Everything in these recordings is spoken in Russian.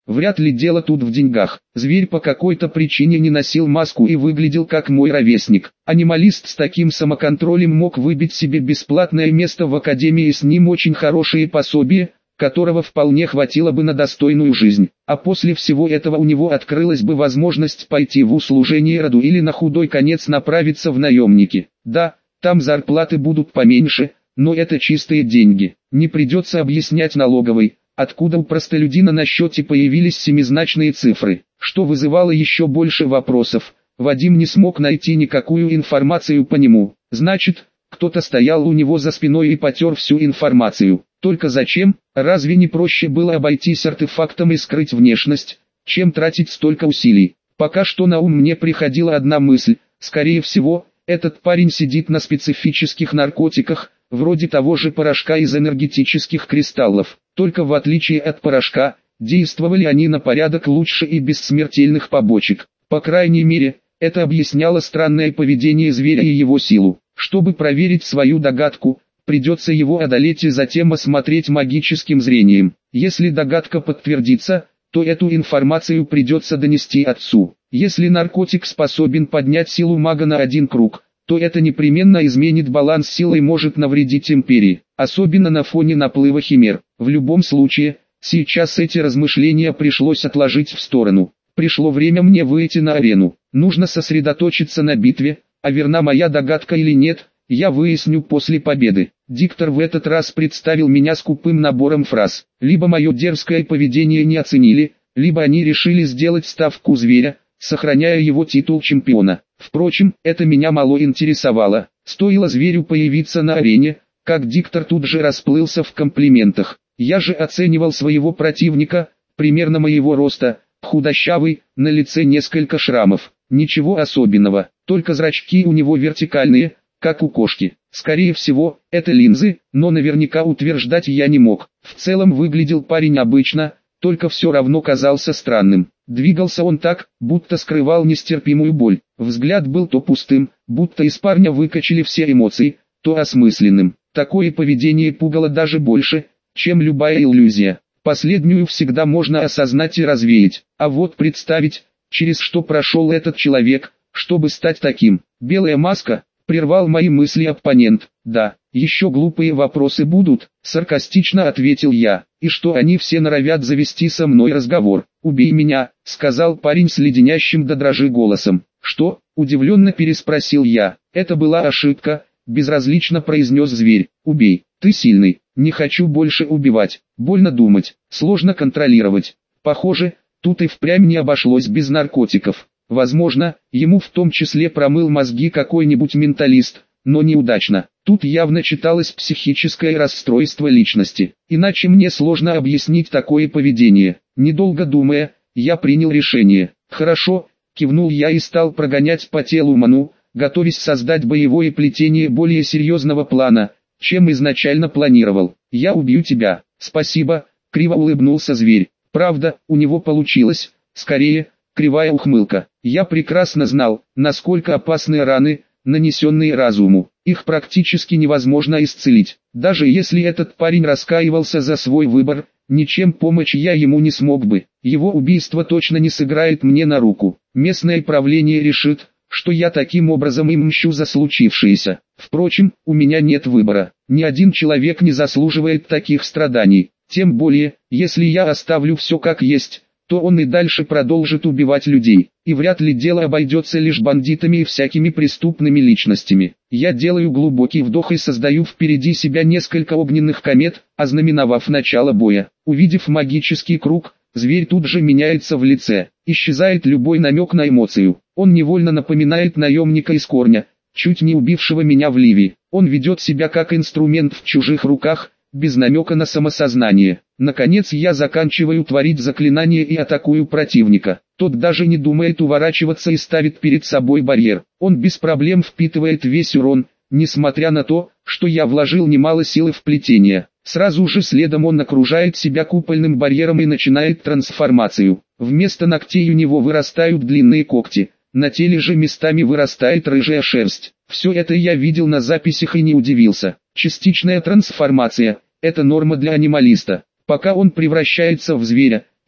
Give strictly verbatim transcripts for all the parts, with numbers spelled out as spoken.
Вряд ли дело тут в деньгах. Зверь по какой-то причине не носил маску и выглядел как мой ровесник. Анималист с таким самоконтролем мог выбить себе бесплатное место в академии и с ним очень хорошие пособия, которого вполне хватило бы на достойную жизнь. А после всего этого у него открылась бы возможность пойти в услужение роду или на худой конец направиться в наемники. Да, там зарплаты будут поменьше, но это чистые деньги. Не придется объяснять налоговой, откуда у простолюдина на счете появились семизначные цифры, что вызывало еще больше вопросов. Вадим не смог найти никакую информацию по нему. Значит, кто-то стоял у него за спиной и потер всю информацию. Только зачем? Разве не проще было обойтись артефактом и скрыть внешность, чем тратить столько усилий? Пока что на ум мне приходила одна мысль: скорее всего, этот парень сидит на специфических наркотиках, вроде того же порошка из энергетических кристаллов. Только в отличие от порошка, действовали они на порядок лучше и без смертельных побочек. По крайней мере, это объясняло странное поведение зверя и его силу. Чтобы проверить свою догадку, придется его одолеть и затем осмотреть магическим зрением. Если догадка подтвердится, то эту информацию придется донести отцу. Если наркотик способен поднять силу мага на один круг, то это непременно изменит баланс силы и может навредить империи, особенно на фоне наплыва химер. В любом случае, сейчас эти размышления пришлось отложить в сторону. Пришло время мне выйти на арену. Нужно сосредоточиться на битве, а верна моя догадка или нет, я выясню после победы. Диктор в этот раз представил меня скупым набором фраз. Либо мое дерзкое поведение не оценили, либо они решили сделать ставку зверя, сохраняя его титул чемпиона. Впрочем, это меня мало интересовало. Стоило зверю появиться на арене, как диктор тут же расплылся в комплиментах. Я же оценивал своего противника, примерно моего роста, худощавый, на лице несколько шрамов. Ничего особенного, только зрачки у него вертикальные, как у кошки. Скорее всего, это линзы, но наверняка утверждать я не мог. В целом выглядел парень обычно, только все равно казался странным. Двигался он так, будто скрывал нестерпимую боль. Взгляд был то пустым, будто из парня выкачали все эмоции, то осмысленным. Такое поведение пугало даже больше, чем любая иллюзия. Последнюю всегда можно осознать и развеять. А вот представить, через что прошел этот человек, чтобы стать таким. Белая маска, прервал мои мысли оппонент. Да, еще глупые вопросы будут, саркастично ответил я. И что они все норовят завести со мной разговор. Убей меня, сказал парень с леденящим до дрожи голосом. Что? Удивленно переспросил я. Это была ошибка, безразлично произнес зверь. Убей, ты сильный, не хочу больше убивать. Больно думать, сложно контролировать. Похоже, тут и впрямь не обошлось без наркотиков. Возможно, ему в том числе промыл мозги какой-нибудь менталист, но неудачно. Тут явно читалось психическое расстройство личности. Иначе мне сложно объяснить такое поведение. Недолго думая, я принял решение. Хорошо, кивнул я и стал прогонять по телу ману, готовясь создать боевое плетение более серьезного плана, чем изначально планировал. Я убью тебя. Спасибо, криво улыбнулся зверь. Правда, у него получилось, скорее, кривая ухмылка. Я прекрасно знал, насколько опасны раны, нанесенные разуму. Их практически невозможно исцелить. Даже если этот парень раскаивался за свой выбор, ничем помочь я ему не смог бы. Его убийство точно не сыграет мне на руку. Местное правление решит, что я таким образом им мщу за случившееся. Впрочем, у меня нет выбора. Ни один человек не заслуживает таких страданий. Тем более, если я оставлю все как есть, то он и дальше продолжит убивать людей. И вряд ли дело обойдется лишь бандитами и всякими преступными личностями. Я делаю глубокий вдох и создаю впереди себя несколько огненных комет, ознаменовав начало боя. Увидев магический круг, зверь тут же меняется в лице. Исчезает любой намек на эмоцию. Он невольно напоминает наемника из Корня, чуть не убившего меня в Ливии. Он ведет себя как инструмент в чужих руках, без намека на самосознание. Наконец я заканчиваю творить заклинание и атакую противника. Тот даже не думает уворачиваться и ставит перед собой барьер. Он без проблем впитывает весь урон, несмотря на то, что я вложил немало силы в плетение. Сразу же следом он окружает себя купольным барьером и начинает трансформацию. Вместо ногтей у него вырастают длинные когти, на теле же местами вырастает рыжая шерсть. Все это я видел на записях и не удивился. Частичная трансформация – это норма для анималиста. Пока он превращается в зверя,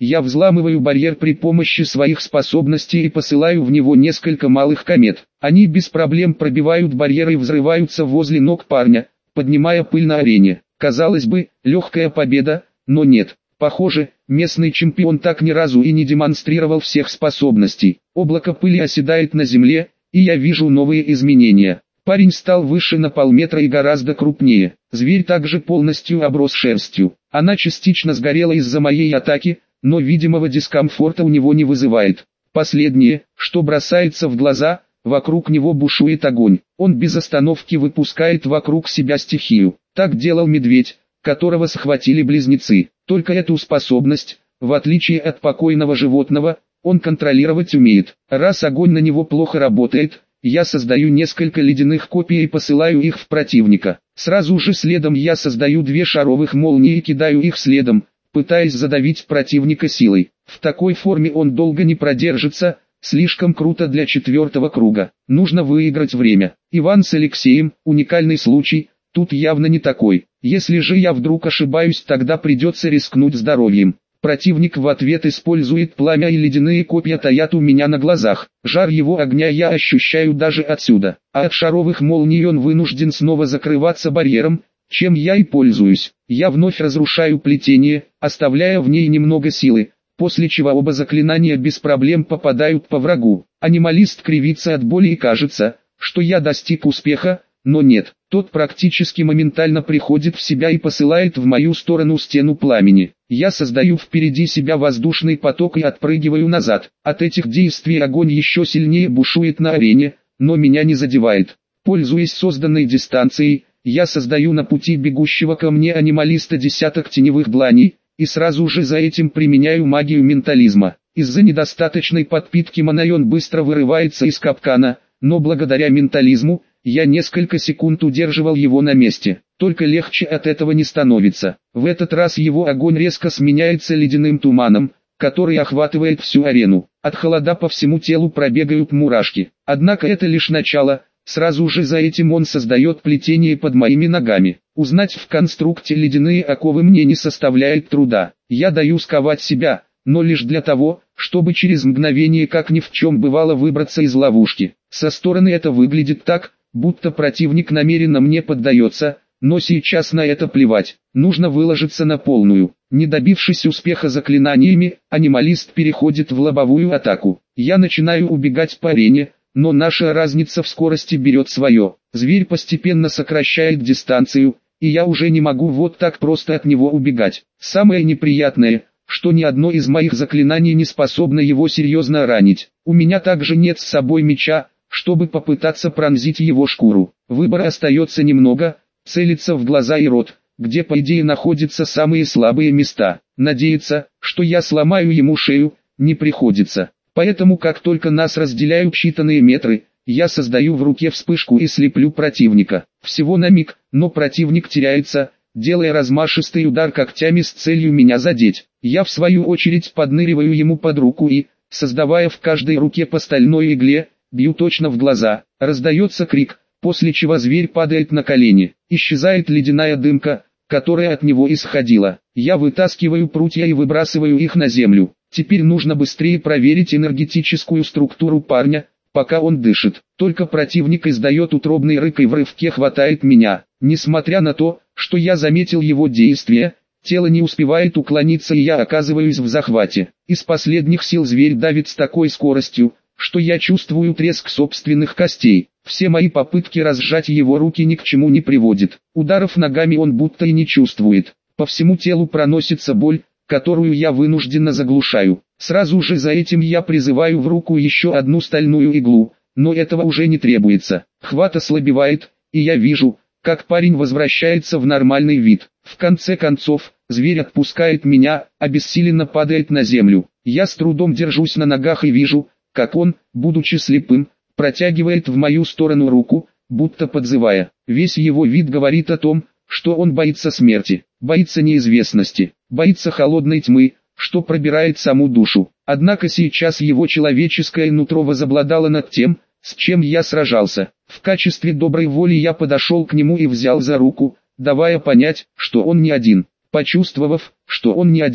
Я взламываю барьер при помощи своих способностей и посылаю в него несколько малых комет. Они без проблем пробивают барьер и взрываются возле ног парня, поднимая пыль на арене. Казалось бы, легкая победа, но нет. Похоже, местный чемпион так ни разу и не демонстрировал всех способностей. Облако пыли оседает на земле, и я вижу новые изменения. Парень стал выше на полметра и гораздо крупнее. Зверь также полностью оброс шерстью. Она частично сгорела из-за моей атаки, но видимого дискомфорта у него не вызывает. Последнее, что бросается в глаза, вокруг него бушует огонь. Он без остановки выпускает вокруг себя стихию. Так делал медведь, которого схватили близнецы. Только эту способность, в отличие от покойного животного, он контролировать умеет. Раз огонь на него плохо работает, я создаю несколько ледяных копий и посылаю их в противника. Сразу же следом я создаю две шаровых молнии и кидаю их следом, пытаясь задавить противника силой. В такой форме он долго не продержится, слишком круто для четвертого круга. Нужно выиграть время. Иван с Алексеем, уникальный случай, тут явно не такой. Если же я вдруг ошибаюсь, тогда придется рискнуть здоровьем. Противник в ответ использует пламя, и ледяные копья таят у меня на глазах. Жар его огня я ощущаю даже отсюда. А от шаровых молний он вынужден снова закрываться барьером, чем я и пользуюсь. Я вновь разрушаю плетение, оставляя в ней немного силы, после чего оба заклинания без проблем попадают по врагу. Анималист кривится от боли и кажется, что я достиг успеха, но нет, тот практически моментально приходит в себя и посылает в мою сторону стену пламени. Я создаю впереди себя воздушный поток и отпрыгиваю назад. От этих действий огонь еще сильнее бушует на арене, но меня не задевает. Пользуясь созданной дистанцией, я создаю на пути бегущего ко мне анималиста десяток теневых дланей, и сразу же за этим применяю магию ментализма. Из-за недостаточной подпитки маны он быстро вырывается из капкана, но благодаря ментализму, я несколько секунд удерживал его на месте. Только легче от этого не становится. В этот раз его огонь резко сменяется ледяным туманом, который охватывает всю арену. От холода по всему телу пробегают мурашки. Однако это лишь начало. Сразу же за этим он создает плетение под моими ногами. Узнать в конструкте ледяные оковы мне не составляет труда. Я даю сковать себя, но лишь для того, чтобы через мгновение как ни в чем бывало выбраться из ловушки. Со стороны это выглядит так, будто противник намеренно мне поддается, но сейчас на это плевать. Нужно выложиться на полную. Не добившись успеха заклинаниями, анималист переходит в лобовую атаку. Я начинаю убегать по арене, но наша разница в скорости берет свое. Зверь постепенно сокращает дистанцию, и я уже не могу вот так просто от него убегать. Самое неприятное, что ни одно из моих заклинаний не способно его серьезно ранить. У меня также нет с собой меча, чтобы попытаться пронзить его шкуру. Выбора остается немного: целиться в глаза и рот, где по идее находятся самые слабые места. Надеяться, что я сломаю ему шею, не приходится. Поэтому как только нас разделяют считанные метры, я создаю в руке вспышку и слеплю противника. Всего на миг, но противник теряется, делая размашистый удар когтями с целью меня задеть. Я в свою очередь подныриваю ему под руку и, создавая в каждой руке по стальной игле, бью точно в глаза. Раздается крик, после чего зверь падает на колени. Исчезает ледяная дымка, которая от него исходила. Я вытаскиваю прутья и выбрасываю их на землю. Теперь нужно быстрее проверить энергетическую структуру парня, пока он дышит. Только противник издает утробный рык и в рывке хватает меня. Несмотря на то, что я заметил его действия, тело не успевает уклониться, и я оказываюсь в захвате. Из последних сил зверь давит с такой скоростью, что я чувствую треск собственных костей. Все мои попытки разжать его руки ни к чему не приводят. Ударов ногами он будто и не чувствует. По всему телу проносится боль, которую я вынужденно заглушаю. Сразу же за этим я призываю в руку еще одну стальную иглу, но этого уже не требуется. Хват ослабевает, и я вижу, как парень возвращается в нормальный вид. В конце концов, зверь отпускает меня, обессиленно падает на землю. Я с трудом держусь на ногах и вижу, как он, будучи слепым, протягивает в мою сторону руку, будто подзывая. Весь его вид говорит о том, что он боится смерти, боится неизвестности, боится холодной тьмы, что пробирает саму душу. Однако сейчас его человеческое нутро возобладало над тем, с чем я сражался. В качестве доброй воли я подошел к нему и взял за руку, давая понять, что он не один. Почувствовав, что он не один,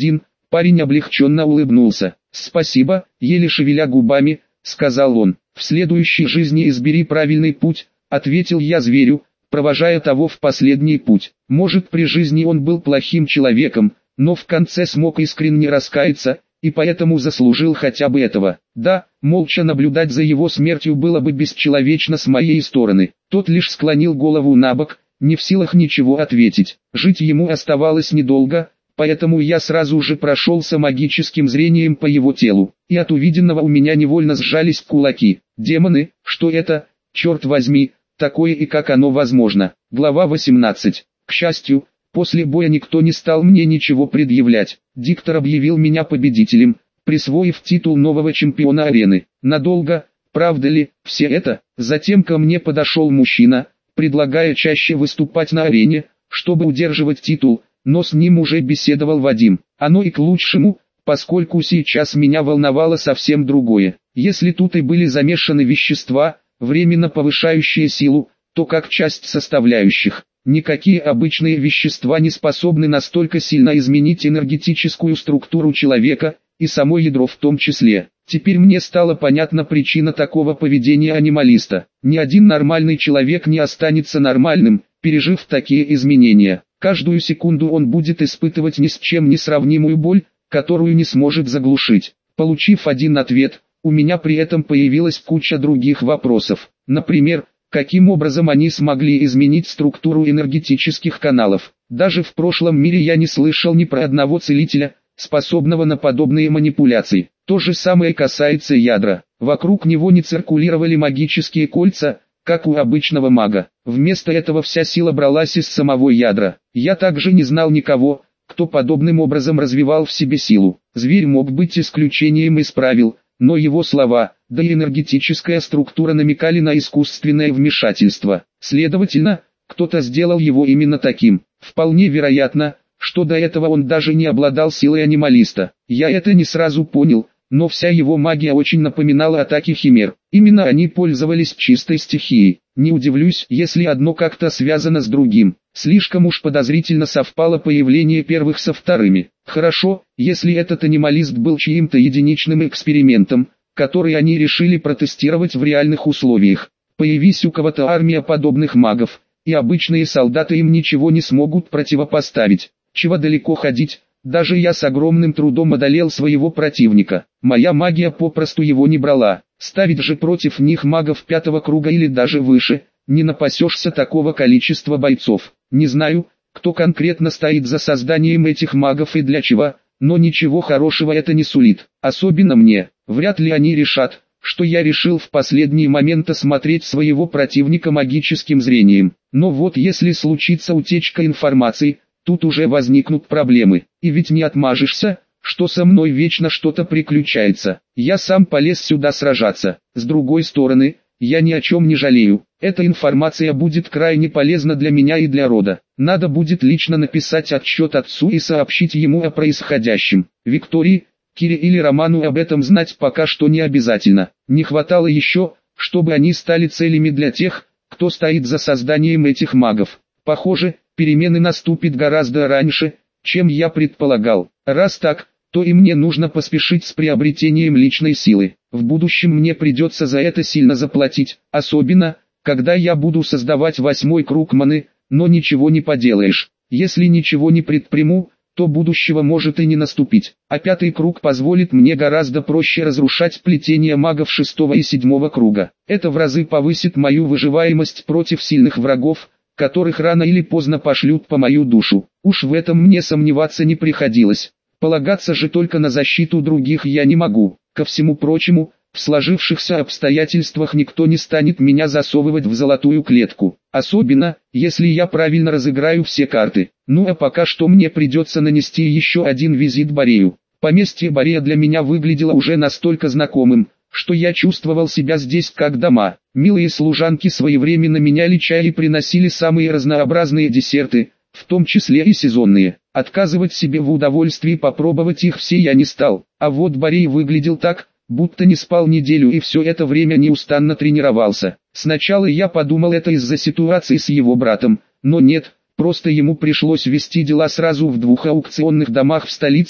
Парень облегченно улыбнулся. «Спасибо», еле шевеля губами, сказал он. «В следующей жизни избери правильный путь», ответил я зверю, провожая того в последний путь. Может, при жизни он был плохим человеком, но в конце смог искренне раскаяться, и поэтому заслужил хотя бы этого. Да, молча наблюдать за его смертью было бы бесчеловечно с моей стороны. Тот лишь склонил голову набок, не в силах ничего ответить. Жить ему оставалось недолго, поэтому я сразу же прошелся магическим зрением по его телу, и от увиденного у меня невольно сжались кулаки. Демоны, что это, черт возьми, такое и как оно возможно? Глава восемнадцать. К счастью, после боя никто не стал мне ничего предъявлять. Диктор объявил меня победителем, присвоив титул нового чемпиона арены. Надолго, правда ли, все это? Затем ко мне подошел мужчина, предлагая чаще выступать на арене, чтобы удерживать титул, но с ним уже беседовал Вадим. Оно и к лучшему, поскольку сейчас меня волновало совсем другое. Если тут и были замешаны вещества, временно повышающие силу, то как часть составляющих. Никакие обычные вещества не способны настолько сильно изменить энергетическую структуру человека, и само ядро в том числе. Теперь мне стала понятна причина такого поведения анималиста. Ни один нормальный человек не останется нормальным, пережив такие изменения. Каждую секунду он будет испытывать ни с чем не сравнимую боль, которую не сможет заглушить. Получив один ответ, у меня при этом появилась куча других вопросов. Например, каким образом они смогли изменить структуру энергетических каналов? Даже в прошлом мире я не слышал ни про одного целителя, способного на подобные манипуляции. То же самое касается ядра. Вокруг него не циркулировали магические кольца, как у обычного мага. Вместо этого вся сила бралась из самого ядра. Я также не знал никого, кто подобным образом развивал в себе силу. Зверь мог быть исключением из правил, но его слова, да и энергетическая структура намекали на искусственное вмешательство. Следовательно, кто-то сделал его именно таким. Вполне вероятно, что до этого он даже не обладал силой анималиста. Я это не сразу понял, но вся его магия очень напоминала атаки химер. Именно они пользовались чистой стихией. Не удивлюсь, если одно как-то связано с другим. Слишком уж подозрительно совпало появление первых со вторыми. Хорошо, если этот анималист был чьим-то единичным экспериментом, который они решили протестировать в реальных условиях. Появись у кого-то армия подобных магов, и обычные солдаты им ничего не смогут противопоставить. Чего далеко ходить, даже я с огромным трудом одолел своего противника. Моя магия попросту его не брала. Ставить же против них магов пятого круга или даже выше, не напасешься такого количества бойцов. Не знаю, кто конкретно стоит за созданием этих магов и для чего, но ничего хорошего это не сулит. Особенно мне. Вряд ли они решат, что я решил в последний момент осмотреть своего противника магическим зрением. Но вот если случится утечка информации, тут уже возникнут проблемы. И ведь не отмажешься, что со мной вечно что-то приключается. Я сам полез сюда сражаться. С другой стороны, я ни о чем не жалею. Эта информация будет крайне полезна для меня и для рода. Надо будет лично написать отчет отцу и сообщить ему о происходящем. Виктории, Кире или Роману об этом знать пока что не обязательно. Не хватало еще, чтобы они стали целями для тех, кто стоит за созданием этих магов. Похоже, перемены наступят гораздо раньше, чем я предполагал. Раз так, то и мне нужно поспешить с приобретением личной силы. В будущем мне придется за это сильно заплатить, особенно, когда я буду создавать восьмой круг маны, но ничего не поделаешь. Если ничего не предприму, то будущего может и не наступить. А пятый круг позволит мне гораздо проще разрушать плетения магов шестого и седьмого круга. Это в разы повысит мою выживаемость против сильных врагов, которых рано или поздно пошлют по мою душу. Уж в этом мне сомневаться не приходилось. Полагаться же только на защиту других я не могу. Ко всему прочему, в сложившихся обстоятельствах никто не станет меня засовывать в золотую клетку. Особенно, если я правильно разыграю все карты. Ну а пока что мне придется нанести еще один визит Борею. Поместье Борея для меня выглядело уже настолько знакомым, что я чувствовал себя здесь как дома. Милые служанки своевременно меняли чай и приносили самые разнообразные десерты, в том числе и сезонные. Отказывать себе в удовольствии попробовать их все я не стал. А вот Борей выглядел так, будто не спал неделю и все это время неустанно тренировался. Сначала я подумал, это из-за ситуации с его братом, но нет, просто ему пришлось вести дела сразу в двух аукционных домах в столице,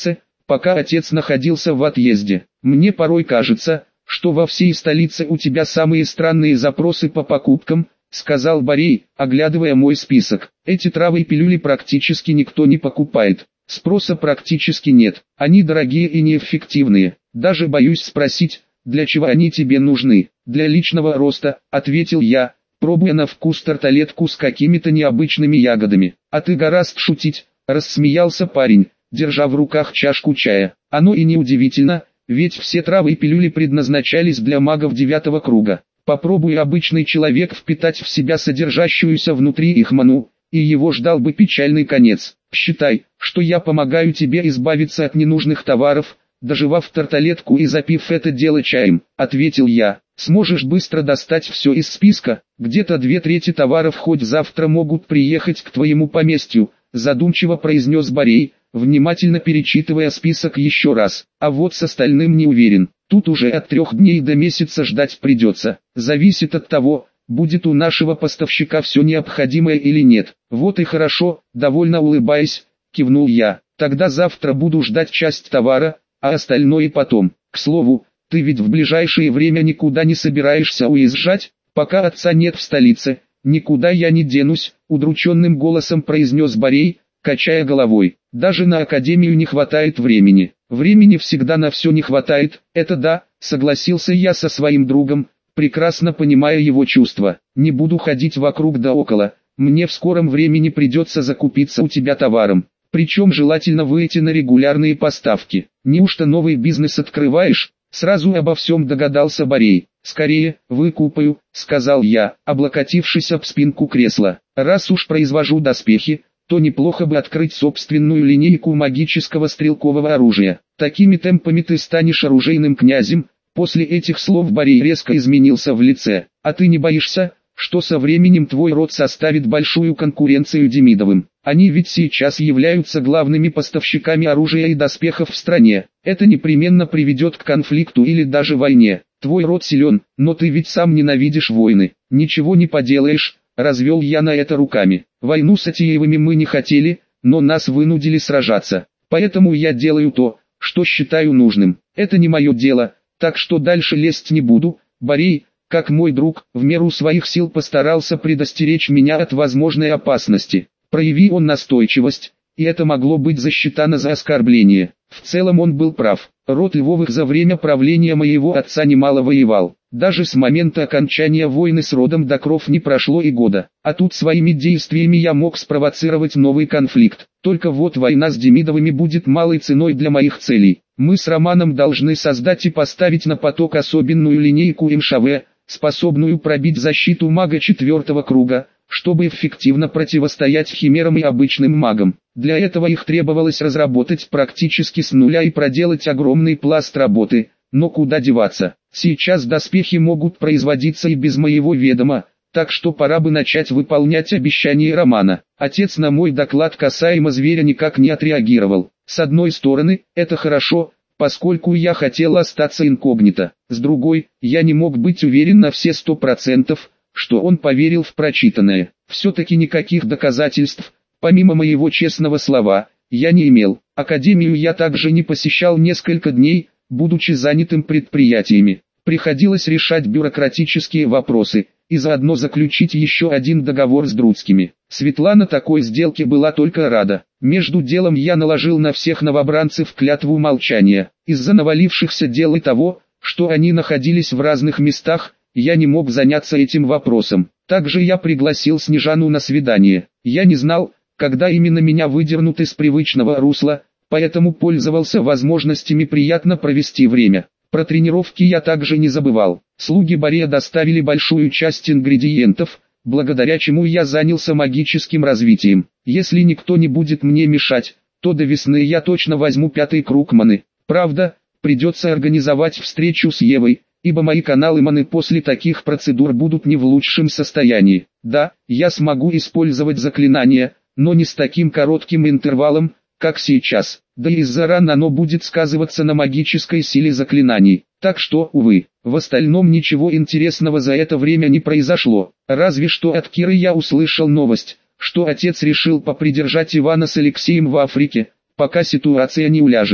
пока отец находился в отъезде. Мне порой кажется, что во всей столице у тебя самые странные запросы по покупкам, сказал Борей, оглядывая мой список. Эти травы и пилюли практически никто не покупает. Спроса практически нет, они дорогие и неэффективные. Даже боюсь спросить, для чего они тебе нужны. Для личного роста, ответил я, пробуя на вкус тарталетку с какими-то необычными ягодами. А ты гораст шутить, рассмеялся парень, держа в руках чашку чая. Оно и не удивительно, ведь все травы и пилюли предназначались для магов девятого круга. Попробуй обычный человек впитать в себя содержащуюся внутри их ману, и его ждал бы печальный конец. Считай, что я помогаю тебе избавиться от ненужных товаров, доживав тарталетку и запив это дело чаем, ответил я. Сможешь быстро достать все из списка, где-то две трети товаров хоть завтра могут приехать к твоему поместью, задумчиво произнес Борей, внимательно перечитывая список еще раз. А вот с остальным не уверен, тут уже от трех дней до месяца ждать придется, зависит от того, будет у нашего поставщика все необходимое или нет. Вот и хорошо, довольно улыбаясь, кивнул я. Тогда завтра буду ждать часть товара, а остальное потом. К слову, ты ведь в ближайшее время никуда не собираешься уезжать, пока отца нет в столице. Никуда я не денусь, удрученным голосом произнес Борей, качая головой. Даже на академию не хватает времени. Времени всегда на все не хватает, это да, согласился я со своим другом, прекрасно понимая его чувства. Не буду ходить вокруг да около, мне в скором времени придется закупиться у тебя товаром. Причем желательно выйти на регулярные поставки. Неужто новый бизнес открываешь? Сразу обо всем догадался Борей. Скорее, выкупаю, сказал я, облокотившись об спинку кресла. Раз уж произвожу доспехи, то неплохо бы открыть собственную линейку магического стрелкового оружия. Такими темпами ты станешь оружейным князем. После этих слов Борей резко изменился в лице. А ты не боишься, что со временем твой род составит большую конкуренцию Демидовым? Они ведь сейчас являются главными поставщиками оружия и доспехов в стране. Это непременно приведет к конфликту или даже войне. Твой род силен, но ты ведь сам ненавидишь войны. Ничего не поделаешь, развел я на это руками. Войну с Атиевыми мы не хотели, но нас вынудили сражаться. Поэтому я делаю то, что считаю нужным. Это не мое дело, так что дальше лезть не буду. Борей, как мой друг, в меру своих сил постарался предостеречь меня от возможной опасности. Прояви он настойчивость, и это могло быть засчитано за оскорбление. В целом он был прав. Род Львовых за время правления моего отца немало воевал. Даже с момента окончания войны с родом Докров не прошло и года. А тут своими действиями я мог спровоцировать новый конфликт. Только вот война с Демидовыми будет малой ценой для моих целей. Мы с Романом должны создать и поставить на поток особенную линейку эм ша вэ, способную пробить защиту мага четвертого круга, чтобы эффективно противостоять химерам и обычным магам. Для этого их требовалось разработать практически с нуля и проделать огромный пласт работы, но куда деваться. Сейчас доспехи могут производиться и без моего ведома, так что пора бы начать выполнять обещания Романа. Отец на мой доклад касаемо зверя никак не отреагировал. С одной стороны, это хорошо, поскольку я хотел остаться инкогнито. С другой, я не мог быть уверен на все сто процентов, что он поверил в прочитанное. Все-таки никаких доказательств, помимо моего честного слова, я не имел. Академию я также не посещал несколько дней, будучи занятым предприятиями. Приходилось решать бюрократические вопросы, и заодно заключить еще один договор с Друцкими. Светлана такой сделке была только рада. Между делом я наложил на всех новобранцев клятву молчания. Из-за навалившихся дел и того, что они находились в разных местах, я не мог заняться этим вопросом. Также я пригласил Снежану на свидание. Я не знал, когда именно меня выдернут из привычного русла, поэтому пользовался возможностями приятно провести время. Про тренировки я также не забывал. Слуги Борея доставили большую часть ингредиентов, благодаря чему я занялся магическим развитием. Если никто не будет мне мешать, то до весны я точно возьму пятый круг маны. Правда, придется организовать встречу с Евой, ибо мои каналы маны после таких процедур будут не в лучшем состоянии. Да, я смогу использовать заклинания, но не с таким коротким интервалом, как сейчас. Да и из-за ран оно будет сказываться на магической силе заклинаний. Так что, увы, в остальном ничего интересного за это время не произошло. Разве что от Киры я услышал новость, что отец решил попридержать Ивана с Алексеем в Африке, пока ситуация не уляжется.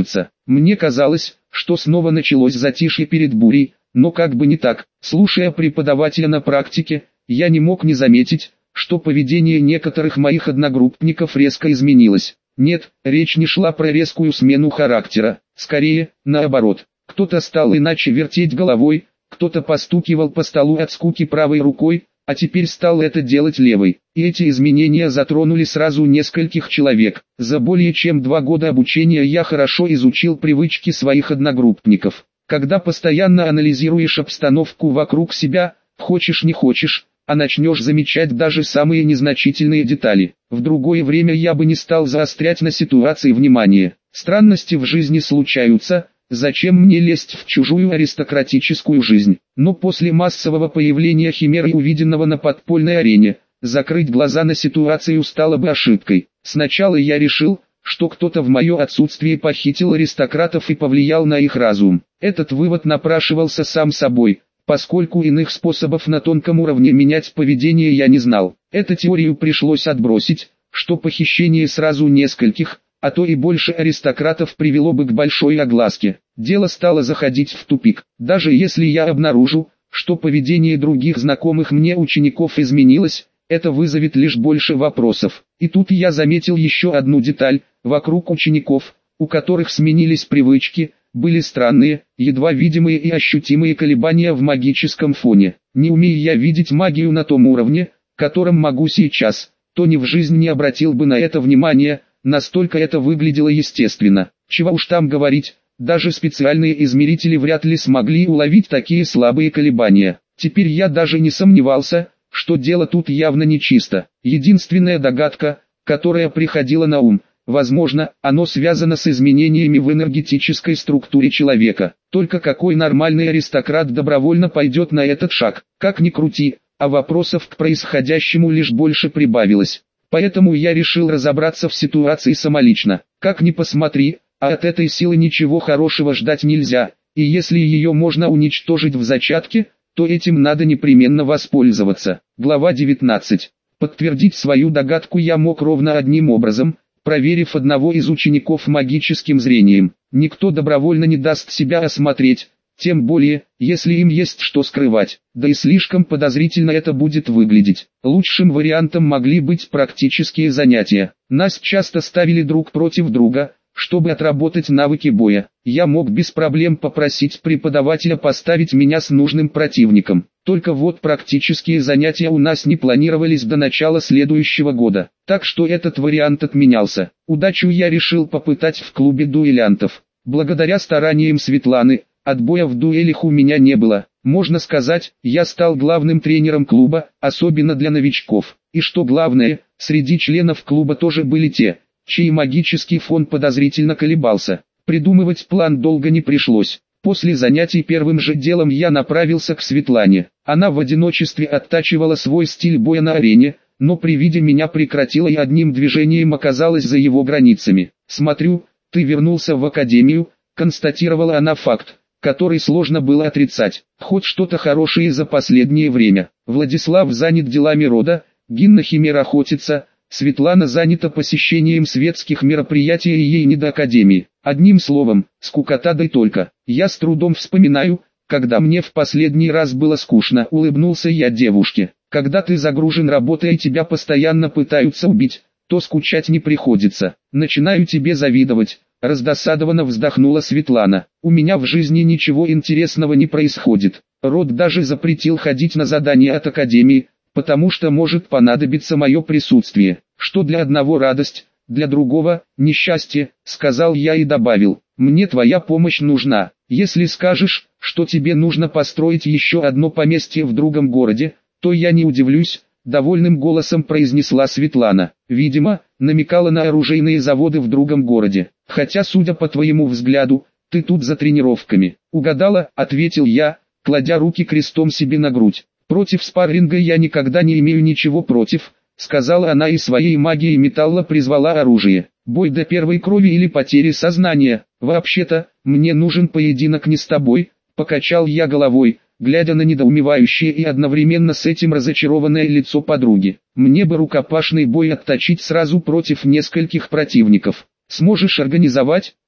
Мне казалось, что снова началось затишье перед бурей, но как бы не так. Слушая преподавателя на практике, я не мог не заметить, что поведение некоторых моих одногруппников резко изменилось. Нет, речь не шла про резкую смену характера, скорее, наоборот. Кто-то стал иначе вертеть головой, кто-то постукивал по столу от скуки правой рукой, а теперь стал это делать левой. И эти изменения затронули сразу нескольких человек. За более чем два года обучения я хорошо изучил привычки своих одногруппников. Когда постоянно анализируешь обстановку вокруг себя, хочешь не хочешь, а начнешь замечать даже самые незначительные детали. В другое время я бы не стал заострять на ситуации внимание. Странности в жизни случаются, зачем мне лезть в чужую аристократическую жизнь? Но после массового появления химеры, увиденного на подпольной арене, закрыть глаза на ситуацию стало бы ошибкой. Сначала я решил, что кто-то в мое отсутствие похитил аристократов и повлиял на их разум. Этот вывод напрашивался сам собой, поскольку иных способов на тонком уровне менять поведение я не знал. Эту теорию пришлось отбросить, что похищение сразу нескольких, а то и больше аристократов привело бы к большой огласке. Дело стало заходить в тупик. Даже если я обнаружу, что поведение других знакомых мне учеников изменилось, это вызовет лишь больше вопросов. И тут я заметил еще одну деталь: вокруг учеников, у которых сменились привычки, были странные, едва видимые и ощутимые колебания в магическом фоне. Не умея я видеть магию на том уровне, которым могу сейчас, то ни в жизнь не обратил бы на это внимания, настолько это выглядело естественно. Чего уж там говорить, даже специальные измерители вряд ли смогли уловить такие слабые колебания. Теперь я даже не сомневался, что дело тут явно нечисто. Единственная догадка, которая приходила на ум: возможно, оно связано с изменениями в энергетической структуре человека. Только какой нормальный аристократ добровольно пойдет на этот шаг? Как ни крути, а вопросов к происходящему лишь больше прибавилось. Поэтому я решил разобраться в ситуации самолично. Как ни посмотри, а от этой силы ничего хорошего ждать нельзя, и если ее можно уничтожить в зачатке, то этим надо непременно воспользоваться. Глава девятнадцать. Подтвердить свою догадку я мог ровно одним образом, проверив одного из учеников магическим зрением. Никто добровольно не даст себя осмотреть, тем более, если им есть что скрывать. Да и слишком подозрительно это будет выглядеть. Лучшим вариантом могли быть практические занятия. Нас часто ставили друг против друга, чтобы отработать навыки боя. Я мог без проблем попросить преподавателя поставить меня с нужным противником. Только вот практические занятия у нас не планировались до начала следующего года. Так что этот вариант отменялся. Удачу я решил попытать в клубе дуэлянтов. Благодаря стараниям Светланы, отбоя в дуэлях у меня не было. Можно сказать, я стал главным тренером клуба, особенно для новичков. И что главное, среди членов клуба тоже были те, чей магический фон подозрительно колебался. Придумывать план долго не пришлось. После занятий первым же делом я направился к Светлане. Она в одиночестве оттачивала свой стиль боя на арене, но при виде меня прекратила и одним движением оказалась за его границами. «Смотрю, ты вернулся в академию», — констатировала она факт, который сложно было отрицать. «Хоть что-то хорошее за последнее время. Владислав занят делами рода, Гинна Химера охотится, Светлана занята посещением светских мероприятий и ей не до академии. Одним словом, скукота да и только. Я с трудом вспоминаю, когда мне в последний раз было скучно», — улыбнулся я девушке. «Когда ты загружен работой и тебя постоянно пытаются убить, то скучать не приходится. Начинаю тебе завидовать», — раздосадованно вздохнула Светлана. «У меня в жизни ничего интересного не происходит. Род даже запретил ходить на задания от академии, потому что может понадобиться мое присутствие, что для одного радость, для другого – несчастье», — сказал я и добавил: «Мне твоя помощь нужна. Если скажешь, что тебе нужно построить еще одно поместье в другом городе, то я не удивлюсь», — довольным голосом произнесла Светлана. Видимо, намекала на оружейные заводы в другом городе. «Хотя, судя по твоему взгляду, ты тут за тренировками». «Угадала», — ответил я, кладя руки крестом себе на грудь. «Против спарринга я никогда не имею ничего против», — сказала она и своей магией металла призвала оружие. «Бой до первой крови или потери сознания? Вообще-то, мне нужен поединок не с тобой», — покачал я головой, глядя на недоумевающее и одновременно с этим разочарованное лицо подруги. «Мне бы рукопашный бой отточить сразу против нескольких противников. Сможешь организовать?»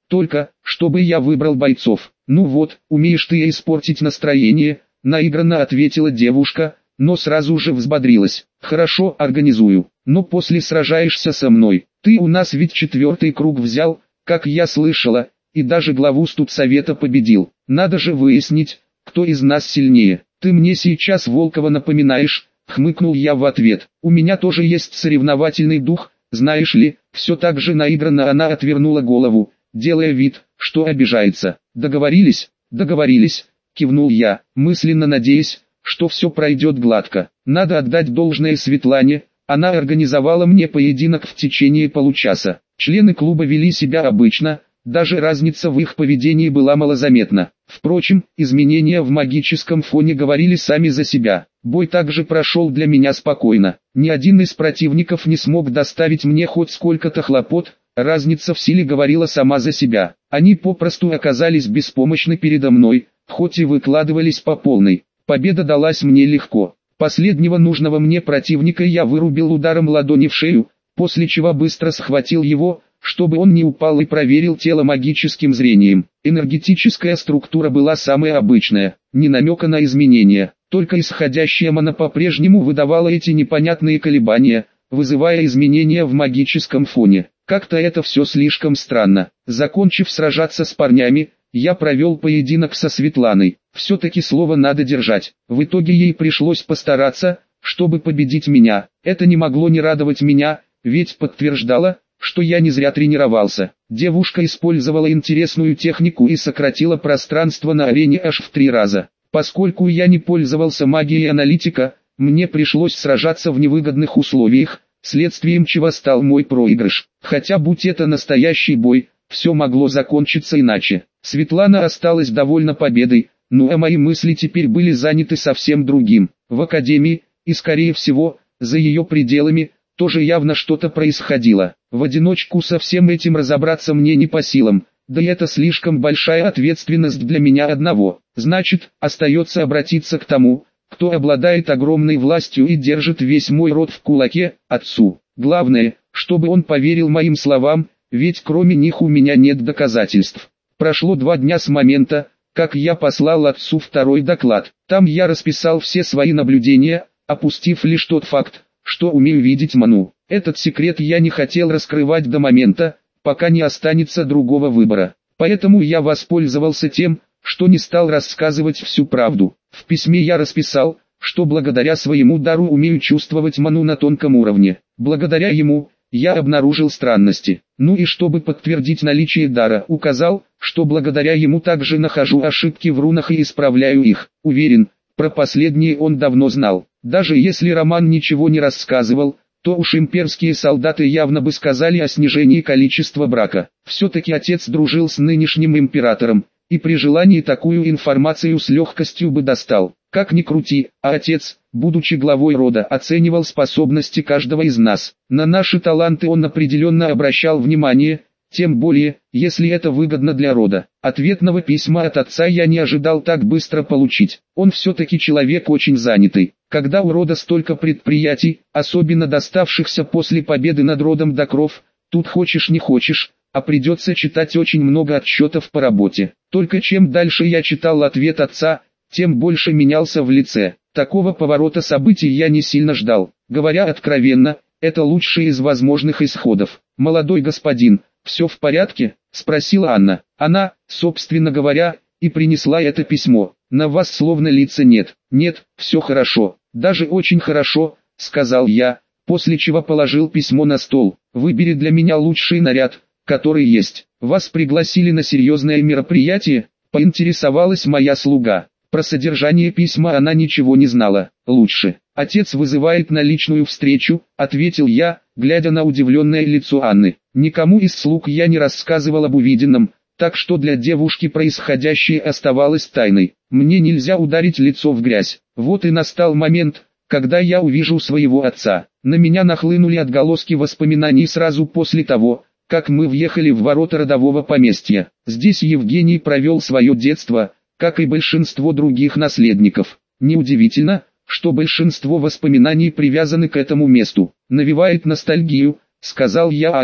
только, чтобы я выбрал бойцов. Ну вот, умеешь ты испортить настроение, наигранно ответила девушка, но сразу же взбодрилась. Хорошо, организую, но после сражаешься со мной. Ты у нас ведь четвертый круг взял, как я слышала, и даже главу студсовета победил. Надо же выяснить, кто из нас сильнее. Ты мне сейчас Волкова напоминаешь, хмыкнул я в ответ. У меня тоже есть соревновательный дух, знаешь ли. Все так же наигранно она отвернула голову, делая вид, что обижается. Договорились? Договорились, кивнул я, мысленно надеясь, что все пройдет гладко. Надо отдать должное Светлане, она организовала мне поединок в течение получаса. Члены клуба вели себя обычно, даже разница в их поведении была малозаметна. Впрочем, изменения в магическом фоне говорили сами за себя. Бой также прошел для меня спокойно. Ни один из противников не смог доставить мне хоть сколько-то хлопот, разница в силе говорила сама за себя. Они попросту оказались беспомощны передо мной, хоть и выкладывались по полной. Победа далась мне легко. Последнего нужного мне противника я вырубил ударом ладони в шею, после чего быстро схватил его, чтобы он не упал, и проверил тело магическим зрением. Энергетическая структура была самая обычная, ни намека на изменения, только исходящая мана по-прежнему выдавала эти непонятные колебания, вызывая изменения в магическом фоне. Как-то это все слишком странно. Закончив сражаться с парнями, я провел поединок со Светланой. Все-таки слово надо держать. В итоге ей пришлось постараться, чтобы победить меня. Это не могло не радовать меня, ведь подтверждало, что я не зря тренировался. Девушка использовала интересную технику и сократила пространство на арене аж в три раза. Поскольку я не пользовался магией аналитика, мне пришлось сражаться в невыгодных условиях, следствием чего стал мой проигрыш. Хотя будь это настоящий бой, все могло закончиться иначе. Светлана осталась довольна победой, ну а мои мысли теперь были заняты совсем другим. В академии, и скорее всего, за ее пределами, тоже явно что-то происходило. В одиночку со всем этим разобраться мне не по силам, да и это слишком большая ответственность для меня одного. Значит, остается обратиться к тому, кто обладает огромной властью и держит весь мой род в кулаке, отцу. Главное, чтобы он поверил моим словам, ведь кроме них у меня нет доказательств. Прошло два дня с момента, как я послал отцу второй доклад. Там я расписал все свои наблюдения, опустив лишь тот факт, что умею видеть ману. Этот секрет я не хотел раскрывать до момента, пока не останется другого выбора. Поэтому я воспользовался тем, что не стал рассказывать всю правду. В письме я расписал, что благодаря своему дару умею чувствовать ману на тонком уровне. Благодаря ему, я обнаружил странности. Ну и чтобы подтвердить наличие дара, указал, что благодаря ему также нахожу ошибки в рунах и исправляю их. Уверен, про последние он давно знал. Даже если Роман ничего не рассказывал, то уж имперские солдаты явно бы сказали о снижении количества брака. Все-таки отец дружил с нынешним императором, и при желании такую информацию с легкостью бы достал. Как ни крути, а отец, будучи главой рода, оценивал способности каждого из нас. На наши таланты он определенно обращал внимание, тем более, если это выгодно для рода. Ответного письма от отца я не ожидал так быстро получить. Он все-таки человек очень занятый. Когда у рода столько предприятий, особенно доставшихся после победы над родом Докров, тут хочешь не хочешь, а придется читать очень много отчетов по работе. Только чем дальше я читал ответ отца, тем больше менялся в лице. Такого поворота событий я не сильно ждал. Говоря откровенно, это лучший из возможных исходов. «Молодой господин, все в порядке?» – спросила Анна. Она, собственно говоря, и принесла это письмо. «На вас словно лица нет». «Нет, все хорошо, даже очень хорошо», – сказал я, после чего положил письмо на стол. «Выбери для меня лучший наряд, который есть. Вас пригласили на серьезное мероприятие?» – поинтересовалась моя слуга. Про содержание письма она ничего не знала. «Лучше. Отец вызывает на личную встречу», — ответил я, глядя на удивленное лицо Анны. Никому из слуг я не рассказывал об увиденном, так что для девушки происходящее оставалось тайной. Мне нельзя ударить лицо в грязь. Вот и настал момент, когда я увижу своего отца. На меня нахлынули отголоски воспоминаний сразу после того, как мы въехали в ворота родового поместья. Здесь Евгений провел свое детство, как и большинство других наследников. Неудивительно, что большинство воспоминаний привязаны к этому месту. «Навевает ностальгию», — сказал я Анне,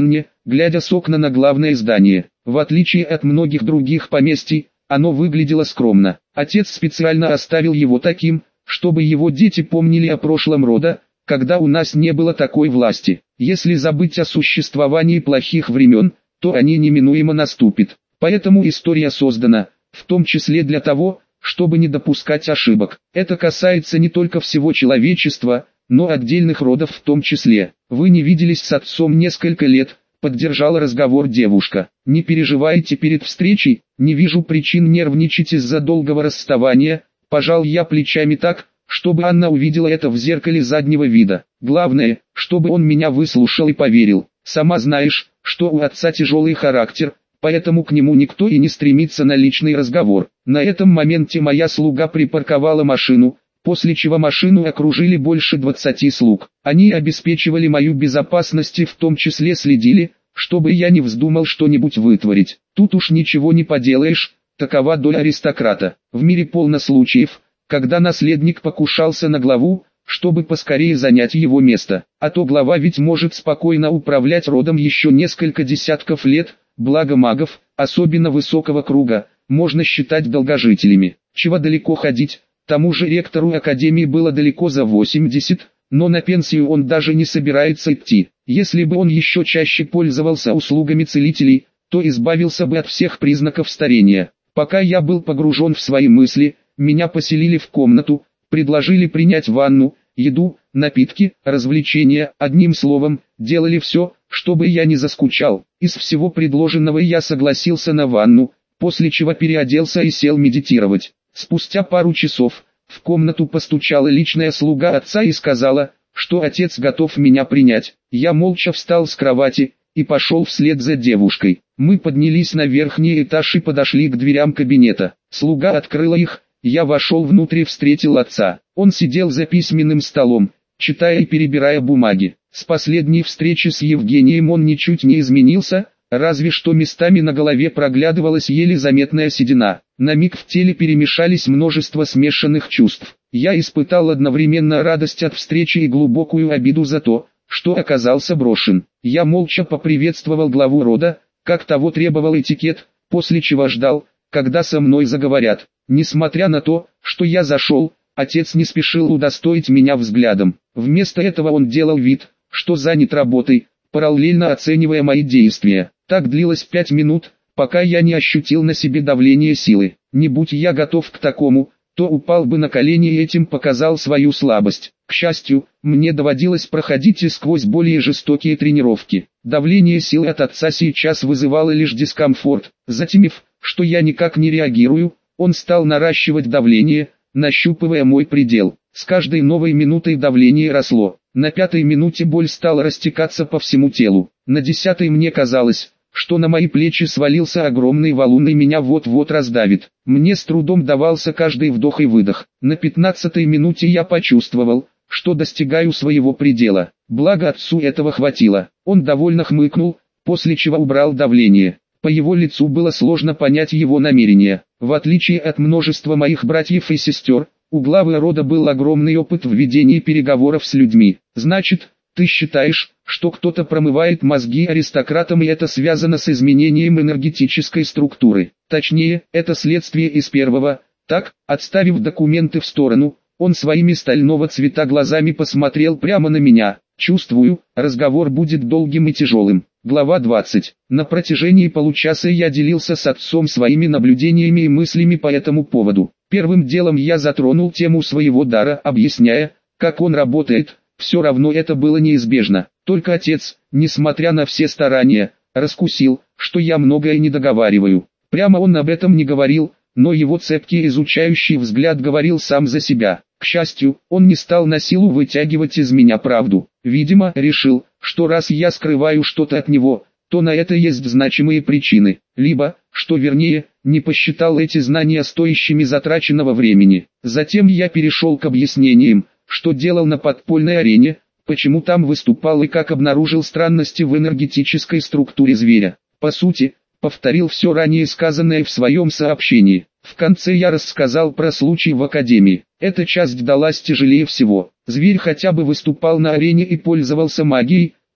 глядя с окна на главное здание. В отличие от многих других поместий, оно выглядело скромно. Отец специально оставил его таким, чтобы его дети помнили о прошлом рода, когда у нас не было такой власти. Если забыть о существовании плохих времен, то они неминуемо наступят. Поэтому история создана, в том числе для того, чтобы не допускать ошибок. Это касается не только всего человечества, но отдельных родов в том числе. Вы не виделись с отцом несколько лет, поддержала разговор девушка. Не переживайте перед встречей, не вижу причин нервничать из-за долгого расставания. Пожал я плечами так, чтобы Анна увидела это в зеркале заднего вида. Главное, чтобы он меня выслушал и поверил. Сама знаешь, что у отца тяжелый характер, поэтому к нему никто и не стремится на личный разговор. На этом моменте моя слуга припарковала машину, после чего машину окружили больше двадцати слуг. Они обеспечивали мою безопасность и в том числе следили, чтобы я не вздумал что-нибудь вытворить. Тут уж ничего не поделаешь, такова доля аристократа. В мире полно случаев, когда наследник покушался на главу, чтобы поскорее занять его место. А то глава ведь может спокойно управлять родом еще несколько десятков лет, благо магов, особенно высокого круга, можно считать долгожителями. Чего далеко ходить, тому же ректору академии было далеко за восемьдесят, но на пенсию он даже не собирается идти. Если бы он еще чаще пользовался услугами целителей, то избавился бы от всех признаков старения. Пока я был погружен в свои мысли, меня поселили в комнату, предложили принять ванну, еду, напитки, развлечения, одним словом, делали все, чтобы я не заскучал. Из всего предложенного я согласился на ванну, после чего переоделся и сел медитировать. Спустя пару часов, в комнату постучала личная слуга отца и сказала, что отец готов меня принять. Я молча встал с кровати и пошел вслед за девушкой. Мы поднялись на верхний этаж и подошли к дверям кабинета. Слуга открыла их. Я вошел внутрь и встретил отца. Он сидел за письменным столом, читая и перебирая бумаги. С последней встречи с Евгением он ничуть не изменился, разве что местами на голове проглядывалась еле заметная седина. На миг в теле перемешались множество смешанных чувств. Я испытал одновременно радость от встречи и глубокую обиду за то, что оказался брошен. Я молча поприветствовал главу рода, как того требовал этикет, после чего ждал, когда со мной заговорят. Несмотря на то, что я зашел, отец не спешил удостоить меня взглядом. Вместо этого он делал вид, что занят работой, параллельно оценивая мои действия. Так длилось пять минут, пока я не ощутил на себе давление силы. Не будь я готов к такому, то упал бы на колени и этим показал свою слабость. К счастью, мне доводилось проходить и сквозь более жестокие тренировки. Давление силы от отца сейчас вызывало лишь дискомфорт. Затемив, что я никак не реагирую, он стал наращивать давление, нащупывая мой предел. С каждой новой минутой давление росло. На пятой минуте боль стала растекаться по всему телу. На десятой мне казалось, что на мои плечи свалился огромный валун и меня вот-вот раздавит. Мне с трудом давался каждый вдох и выдох. На пятнадцатой минуте я почувствовал, что достигаю своего предела. Благо отцу этого хватило. Он довольно хмыкнул, после чего убрал давление. По его лицу было сложно понять его намерения. В отличие от множества моих братьев и сестер, у главы рода был огромный опыт в ведении переговоров с людьми. Значит, ты считаешь, что кто-то промывает мозги аристократам и это связано с изменением энергетической структуры? Точнее, это следствие из первого. Так, отставив документы в сторону, он своими стального цвета глазами посмотрел прямо на меня. Чувствую, разговор будет долгим и тяжелым. Глава двадцать. На протяжении получаса я делился с отцом своими наблюдениями и мыслями по этому поводу. Первым делом я затронул тему своего дара, объясняя, как он работает. Все равно это было неизбежно. Только отец, несмотря на все старания, раскусил, что я многое не договариваю. Прямо он об этом не говорил, но его цепкий изучающий взгляд говорил сам за себя. К счастью, он не стал на силу вытягивать из меня правду. Видимо, решил, что раз я скрываю что-то от него, то на это есть значимые причины. Либо, что вернее, не посчитал эти знания стоящими затраченного времени. Затем я перешел к объяснениям, что делал на подпольной арене, почему там выступал и как обнаружил странности в энергетической структуре зверя. По сути, повторил все ранее сказанное в своем сообщении. В конце я рассказал про случай в академии. Эта часть далась тяжелее всего. Зверь хотя бы выступал на арене и пользовался магией,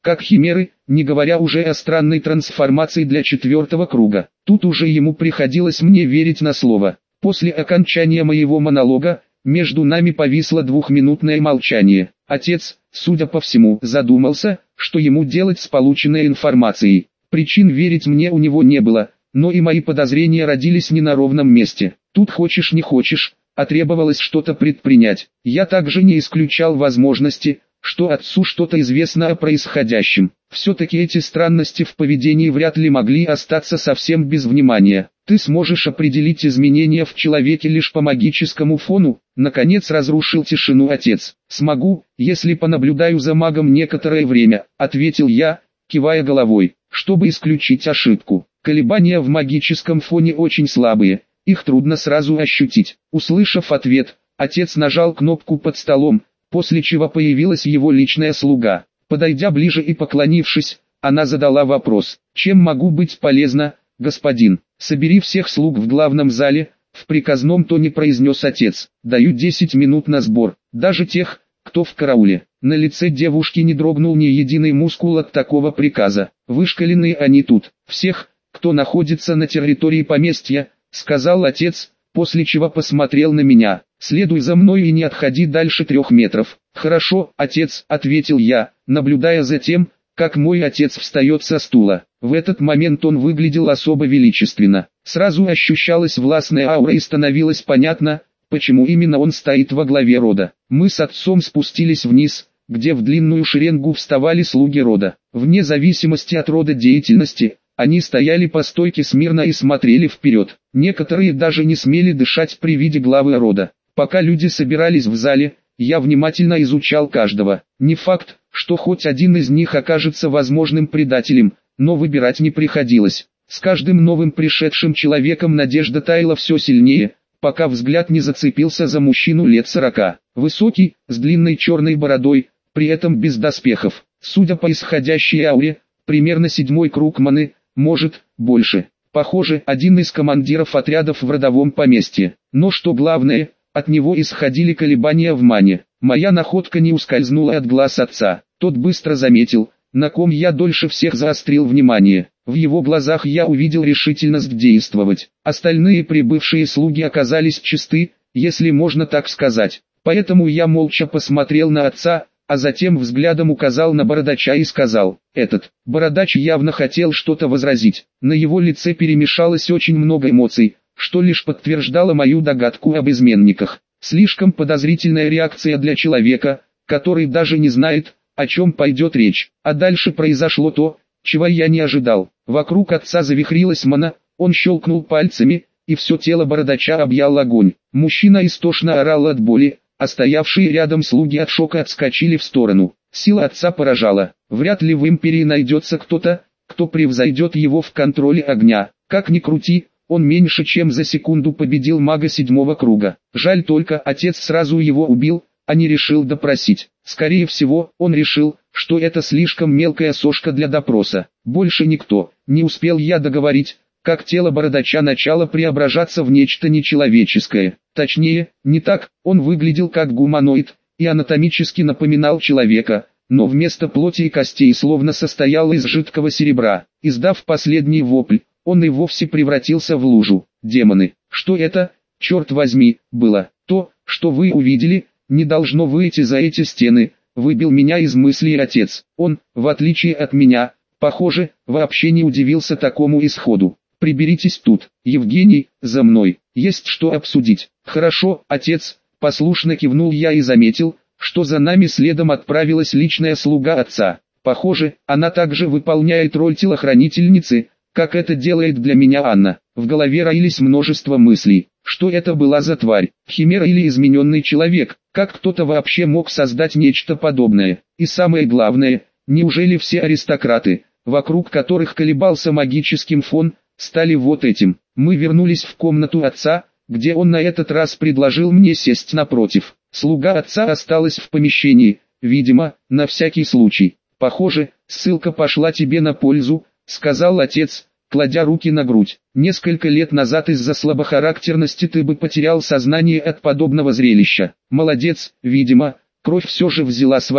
как химеры, не говоря уже о странной трансформации для четвертого круга. Тут уже ему приходилось мне верить на слово. После окончания моего монолога, между нами повисло двухминутное молчание. Отец, судя по всему, задумался, что ему делать с полученной информацией. Причин верить мне у него не было, но и мои подозрения родились не на ровном месте. Тут хочешь не хочешь, а требовалось что-то предпринять. Я также не исключал возможности, что отцу что-то известно о происходящем. Все-таки эти странности в поведении вряд ли могли остаться совсем без внимания. Ты сможешь определить изменения в человеке лишь по магическому фону, наконец разрушил тишину отец. Смогу, если понаблюдаю за магом некоторое время, ответил я, кивая головой, чтобы исключить ошибку. Колебания в магическом фоне очень слабые, их трудно сразу ощутить. Услышав ответ, отец нажал кнопку под столом, после чего появилась его личная слуга. Подойдя ближе и поклонившись, она задала вопрос: «Чем могу быть полезна, господин?» «Собери всех слуг в главном зале», — в приказном тоне произнес отец. «Даю десять минут на сбор, даже тех, кто в карауле». На лице девушки не дрогнул ни единый мускул от такого приказа. «Вышкаленные они тут. Всех, кто находится на территории поместья», — сказал отец, после чего посмотрел на меня. «Следуй за мной и не отходи дальше трех метров». «Хорошо, отец», — ответил я, наблюдая за тем, как мой отец встает со стула. В этот момент он выглядел особо величественно. Сразу ощущалась властная аура и становилось понятно, почему именно он стоит во главе рода. Мы с отцом спустились вниз, где в длинную шеренгу вставали слуги рода. Вне зависимости от рода деятельности, они стояли по стойке смирно и смотрели вперед. Некоторые даже не смели дышать при виде главы рода. Пока люди собирались в зале, я внимательно изучал каждого. Не факт, что хоть один из них окажется возможным предателем, но выбирать не приходилось. С каждым новым пришедшим человеком надежда таяла все сильнее, пока взгляд не зацепился за мужчину лет сорока. Высокий, с длинной черной бородой, при этом без доспехов. Судя по исходящей ауре, примерно седьмой круг маны, может, больше. Похоже, один из командиров отрядов в родовом поместье. Но что главное, от него исходили колебания в мане. Моя находка не ускользнула от глаз отца. Тот быстро заметил, на ком я дольше всех заострил внимание. В его глазах я увидел решительность действовать. Остальные прибывшие слуги оказались чисты, если можно так сказать. Поэтому я молча посмотрел на отца, а затем взглядом указал на бородача и сказал: «Этот». Бородач явно хотел что-то возразить. На его лице перемешалось очень много эмоций, что лишь подтверждало мою догадку об изменниках. Слишком подозрительная реакция для человека, который даже не знает, о чем пойдет речь. А дальше произошло то, чего я не ожидал. Вокруг отца завихрилась мана, он щелкнул пальцами, и все тело бородача объял огонь. Мужчина истошно орал от боли, а стоявшие рядом слуги от шока отскочили в сторону. Сила отца поражала. Вряд ли в империи найдется кто-то, кто превзойдет его в контроле огня. Как ни крути, он меньше чем за секунду победил мага седьмого круга. Жаль только, отец сразу его убил, а не решил допросить. Скорее всего, он решил, что это слишком мелкая сошка для допроса. Больше никто. Не успел я договорить, как тело бородача начало преображаться в нечто нечеловеческое. Точнее, не так, он выглядел как гуманоид, и анатомически напоминал человека, но вместо плоти и костей словно состоял из жидкого серебра. Издав последний вопль, он и вовсе превратился в лужу. Демоны, что это, черт возьми, было? То, что вы увидели, не должно выйти за эти стены, выбил меня из мыслей отец. Он, в отличие от меня, похоже, вообще не удивился такому исходу. Приберитесь тут, Евгений, за мной, есть что обсудить. Хорошо, отец, послушно кивнул я и заметил, что за нами следом отправилась личная слуга отца. Похоже, она также выполняет роль телохранительницы, как это делает для меня Анна. В голове роились множество мыслей. Что это была за тварь? Химера или измененный человек? Как кто-то вообще мог создать нечто подобное? И самое главное, неужели все аристократы, вокруг которых колебался магический фон, стали вот этим? Мы вернулись в комнату отца, где он на этот раз предложил мне сесть напротив. Слуга отца осталась в помещении, видимо, на всякий случай. Похоже, ссылка пошла тебе на пользу, сказал отец, кладя руки на грудь. Несколько лет назад из-за слабохарактерности ты бы потерял сознание от подобного зрелища. Молодец, видимо, кровь все же взяла свое.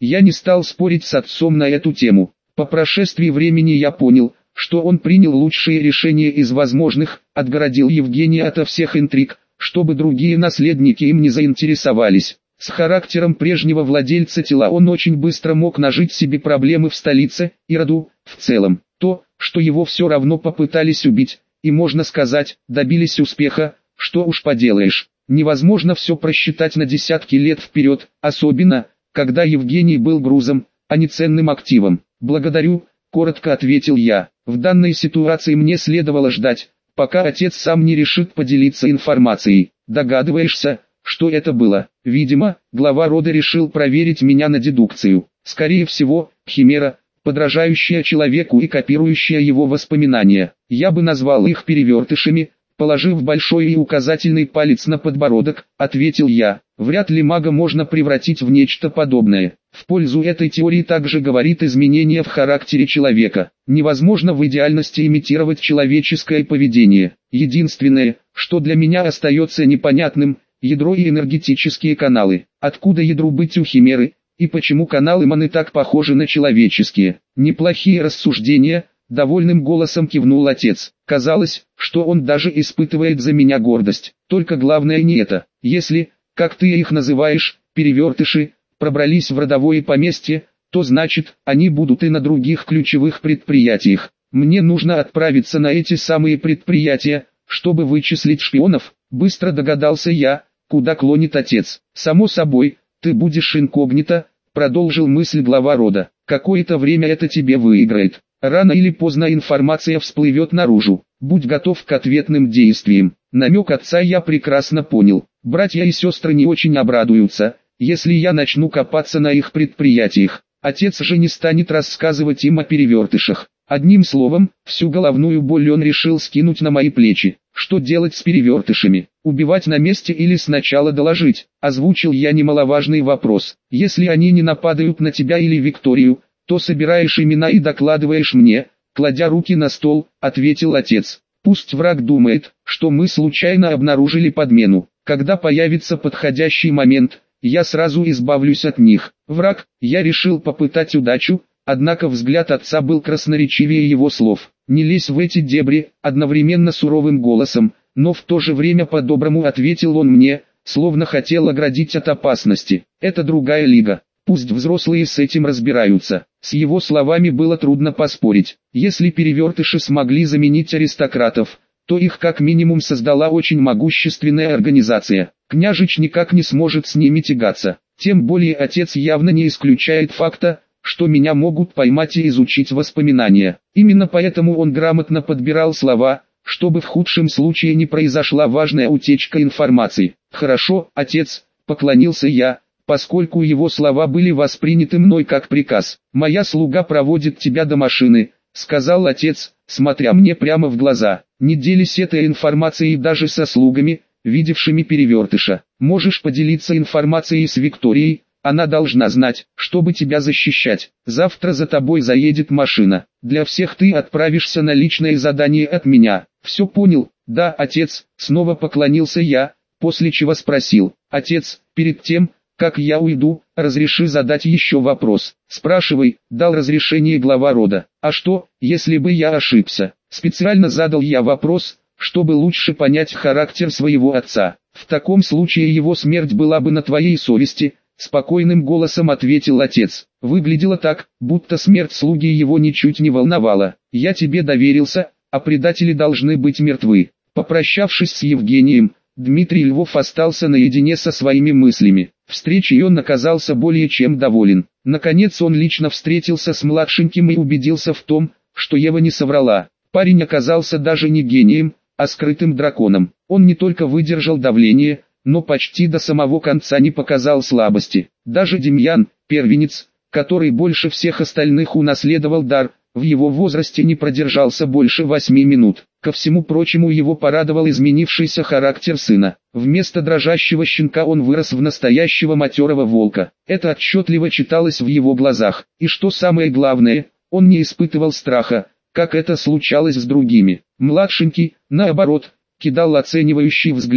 Я не стал спорить с отцом на эту тему. По прошествии времени я понял, что он принял лучшее решение из возможных, отгородил Евгения ото всех интриг, чтобы другие наследники им не заинтересовались. С характером прежнего владельца тела он очень быстро мог нажить себе проблемы в столице и роду в целом. То, что его все равно попытались убить, и можно сказать, добились успеха, что уж поделаешь. Невозможно все просчитать на десятки лет вперед, особенно, когда Евгений был грузом, а не ценным активом. «Благодарю», — коротко ответил я. В данной ситуации мне следовало ждать, пока отец сам не решит поделиться информацией. Догадываешься, что это было? Видимо, глава рода решил проверить меня на дедукцию. Скорее всего, химера, подражающая человеку и копирующая его воспоминания. Я бы назвал их перевертышами, положив большой и указательный палец на подбородок, ответил я. Вряд ли мага можно превратить в нечто подобное. В пользу этой теории также говорит изменение в характере человека. Невозможно в идеальности имитировать человеческое поведение. Единственное, что для меня остается непонятным, ядро и энергетические каналы. Откуда ядру быть у химеры, и почему каналы маны так похожи на человеческие? Неплохие рассуждения, довольным голосом кивнул отец. Казалось, что он даже испытывает за меня гордость. Только главное не это. Если, как ты их называешь, перевертыши, пробрались в родовое поместье, то значит, они будут и на других ключевых предприятиях. Мне нужно отправиться на эти самые предприятия, чтобы вычислить шпионов, быстро догадался я, куда клонит отец. Само собой, ты будешь инкогнито, продолжил мысль глава рода. Какое-то время это тебе выиграет. Рано или поздно информация всплывет наружу. Будь готов к ответным действиям. Намек отца я прекрасно понял. Братья и сестры не очень обрадуются, если я начну копаться на их предприятиях. Отец же не станет рассказывать им о перевертышах. Одним словом, всю головную боль он решил скинуть на мои плечи. Что делать с перевертышами? Убивать на месте или сначала доложить? Озвучил я немаловажный вопрос. Если они не нападают на тебя или Викторию, то собираешь имена и докладываешь мне, кладя руки на стол, ответил отец. Пусть враг думает, что мы случайно обнаружили подмену. Когда появится подходящий момент, я сразу избавлюсь от них. Враг, я решил попытать удачу, однако взгляд отца был красноречивее его слов. Не лезь в эти дебри, одновременно суровым голосом, но в то же время по-доброму ответил он мне, словно хотел оградить от опасности. Это другая лига. Пусть взрослые с этим разбираются. С его словами было трудно поспорить. Если перевертыши смогли заменить аристократов, то их как минимум создала очень могущественная организация. Княжич никак не сможет с ними тягаться. Тем более отец явно не исключает факта, что меня могут поймать и изучить воспоминания. Именно поэтому он грамотно подбирал слова, чтобы в худшем случае не произошла важная утечка информации. «Хорошо, отец», — поклонился я, поскольку его слова были восприняты мной как приказ. «Моя слуга проводит тебя до машины», — сказал отец, смотря мне прямо в глаза. «Не делись этой информацией даже со слугами, видевшими перевертыша. Можешь поделиться информацией с Викторией, она должна знать, чтобы тебя защищать. Завтра за тобой заедет машина. Для всех ты отправишься на личное задание от меня». «Все понял?» «Да, отец», — снова поклонился я, после чего спросил. «Отец, перед тем, как я уйду, разреши задать еще вопрос». «Спрашивай», — дал разрешение глава рода. «А что, если бы я ошибся?» Специально задал я вопрос, чтобы лучше понять характер своего отца. «В таком случае его смерть была бы на твоей совести», — спокойным голосом ответил отец. Выглядело так, будто смерть слуги его ничуть не волновала. «Я тебе доверился, а предатели должны быть мертвы». Попрощавшись с Евгением, Дмитрий Львов остался наедине со своими мыслями. Встречей он оказался более чем доволен. Наконец он лично встретился с младшеньким и убедился в том, что Ева не соврала. Парень оказался даже не гением, а скрытым драконом. Он не только выдержал давление, но почти до самого конца не показал слабости. Даже Демьян, первенец, который больше всех остальных унаследовал дар, в его возрасте не продержался больше восьми минут. Ко всему прочему его порадовал изменившийся характер сына. Вместо дрожащего щенка он вырос в настоящего матерого волка. Это отчетливо читалось в его глазах. И что самое главное, он не испытывал страха, как это случалось с другими. Младшенький, наоборот, кидал оценивающий взгляд,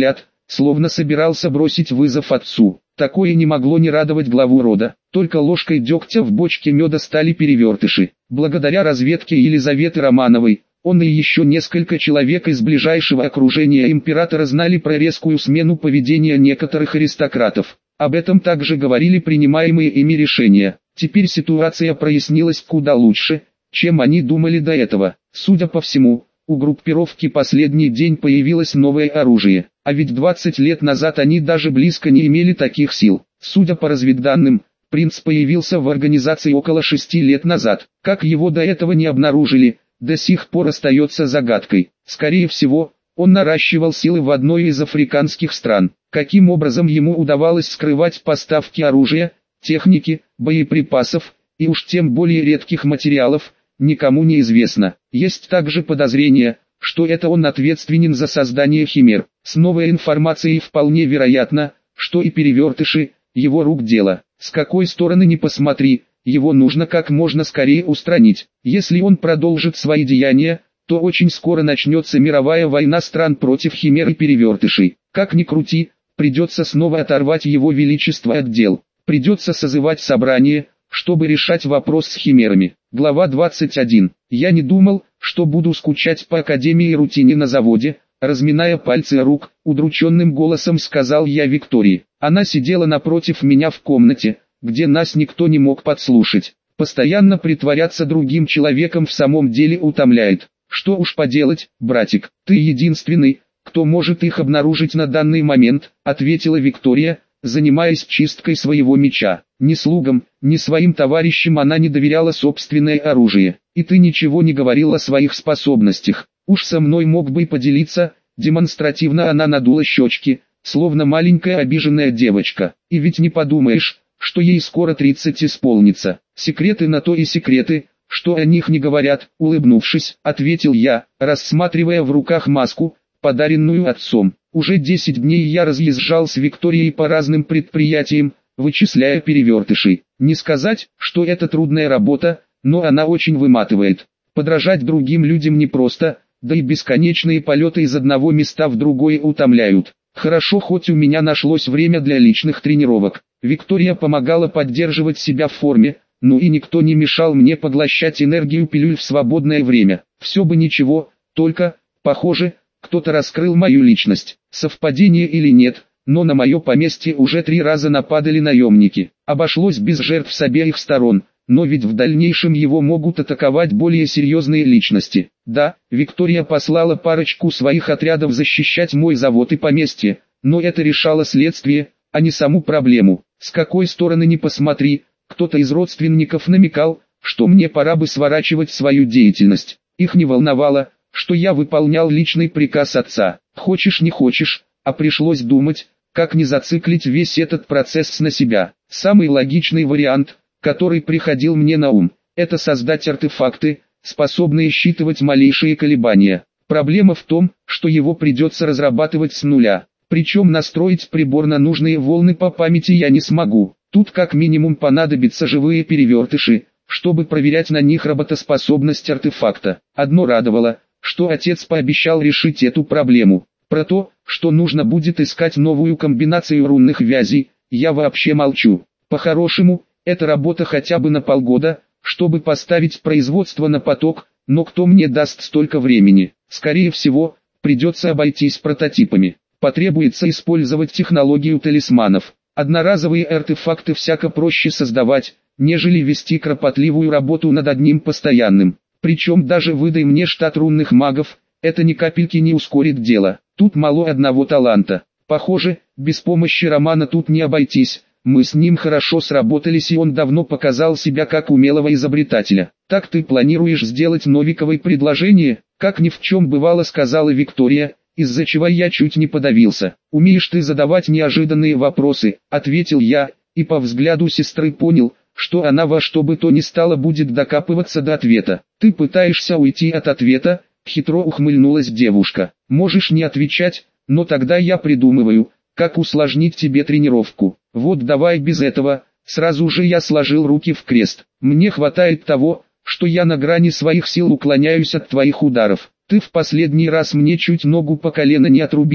словно собирался бросить вызов отцу. Такое не могло не радовать главу рода. Только ложкой дегтя в бочке меда стали перевертыши. Благодаря разведке Елизаветы Романовой, он и еще несколько человек из ближайшего окружения императора знали про резкую смену поведения некоторых аристократов. Об этом также говорили принимаемые ими решения. Теперь ситуация прояснилась куда лучше, чем они думали до этого. Судя по всему, у группировки последний день появилось новое оружие, а ведь двадцать лет назад они даже близко не имели таких сил. Судя по разведданным, принц появился в организации около шести лет назад. Как его до этого не обнаружили, до сих пор остается загадкой. Скорее всего, он наращивал силы в одной из африканских стран. Каким образом ему удавалось скрывать поставки оружия, техники, боеприпасов, и уж тем более редких материалов, никому не известно. Есть также подозрение, что это он ответственен за создание химер. С новой информацией вполне вероятно, что и перевертыши – его рук дело. С какой стороны ни посмотри, его нужно как можно скорее устранить. Если он продолжит свои деяния, то очень скоро начнется мировая война стран против химер и перевертышей. Как ни крути, придется снова оторвать его величество от дел. Придется созывать собрание, чтобы решать вопрос с химерами. Глава двадцать один. Я не думал, что буду скучать по академии и рутине на заводе, разминая пальцы рук, удрученным голосом сказал я Виктории. Она сидела напротив меня в комнате, где нас никто не мог подслушать. Постоянно притворяться другим человеком в самом деле утомляет. Что уж поделать, братик, ты единственный, кто может их обнаружить на данный момент, ответила Виктория, занимаясь чисткой своего меча. Ни слугам, ни своим товарищам она не доверяла собственное оружие. И ты ничего не говорил о своих способностях. Уж со мной мог бы поделиться. Демонстративно она надула щечки, словно маленькая обиженная девочка. И ведь не подумаешь, что ей скоро тридцать исполнится. Секреты на то и секреты, что о них не говорят, улыбнувшись, ответил я, рассматривая в руках маску, подаренную отцом. Уже десять дней я разъезжал с Викторией по разным предприятиям, вычисляя перевертышей. Не сказать, что это трудная работа, но она очень выматывает. Подражать другим людям непросто, да и бесконечные полеты из одного места в другое утомляют. Хорошо, хоть у меня нашлось время для личных тренировок. Виктория помогала поддерживать себя в форме, ну и никто не мешал мне поглощать энергию пилюль в свободное время. Все бы ничего, только, похоже, кто-то раскрыл мою личность. Совпадение или нет, но на мое поместье уже три раза нападали наемники. Обошлось без жертв с обеих сторон, но ведь в дальнейшем его могут атаковать более серьезные личности. Да, Виктория послала парочку своих отрядов защищать мой завод и поместье, но это решало следствие, а не саму проблему. С какой стороны ни посмотри, кто-то из родственников намекал, что мне пора бы сворачивать свою деятельность. Их не волновало, что я выполнял личный приказ отца. Хочешь не хочешь, а пришлось думать, как не зациклить весь этот процесс на себя. Самый логичный вариант, который приходил мне на ум, это создать артефакты, способные считывать малейшие колебания. Проблема в том, что его придется разрабатывать с нуля. Причем настроить прибор на нужные волны по памяти я не смогу. Тут как минимум понадобятся живые перевертыши, чтобы проверять на них работоспособность артефакта. Одно радовало, что отец пообещал решить эту проблему. Про то, что нужно будет искать новую комбинацию рунных вязей, я вообще молчу. По-хорошему, это работа хотя бы на полгода, чтобы поставить производство на поток, но кто мне даст столько времени? Скорее всего, придется обойтись прототипами. Потребуется использовать технологию талисманов. Одноразовые артефакты всяко проще создавать, нежели вести кропотливую работу над одним постоянным. Причем даже выдай мне штат рунных магов, это ни капельки не ускорит дело. Тут мало одного таланта. Похоже, без помощи Романа тут не обойтись. Мы с ним хорошо сработались, и он давно показал себя как умелого изобретателя. Так ты планируешь сделать Новиковой предложение? Как ни в чем бывало, сказала Виктория, из-за чего я чуть не подавился. Умеешь ты задавать неожиданные вопросы, ответил я, и по взгляду сестры понял, что она во что бы то ни стало будет докапываться до ответа. Ты пытаешься уйти от ответа? Хитро ухмыльнулась девушка. Можешь не отвечать, но тогда я придумываю, как усложнить тебе тренировку. Вот давай без этого. Сразу же я сложил руки в крест. Мне хватает того, что я на грани своих сил уклоняюсь от твоих ударов. Ты в последний раз мне чуть ногу по колено не отрубила,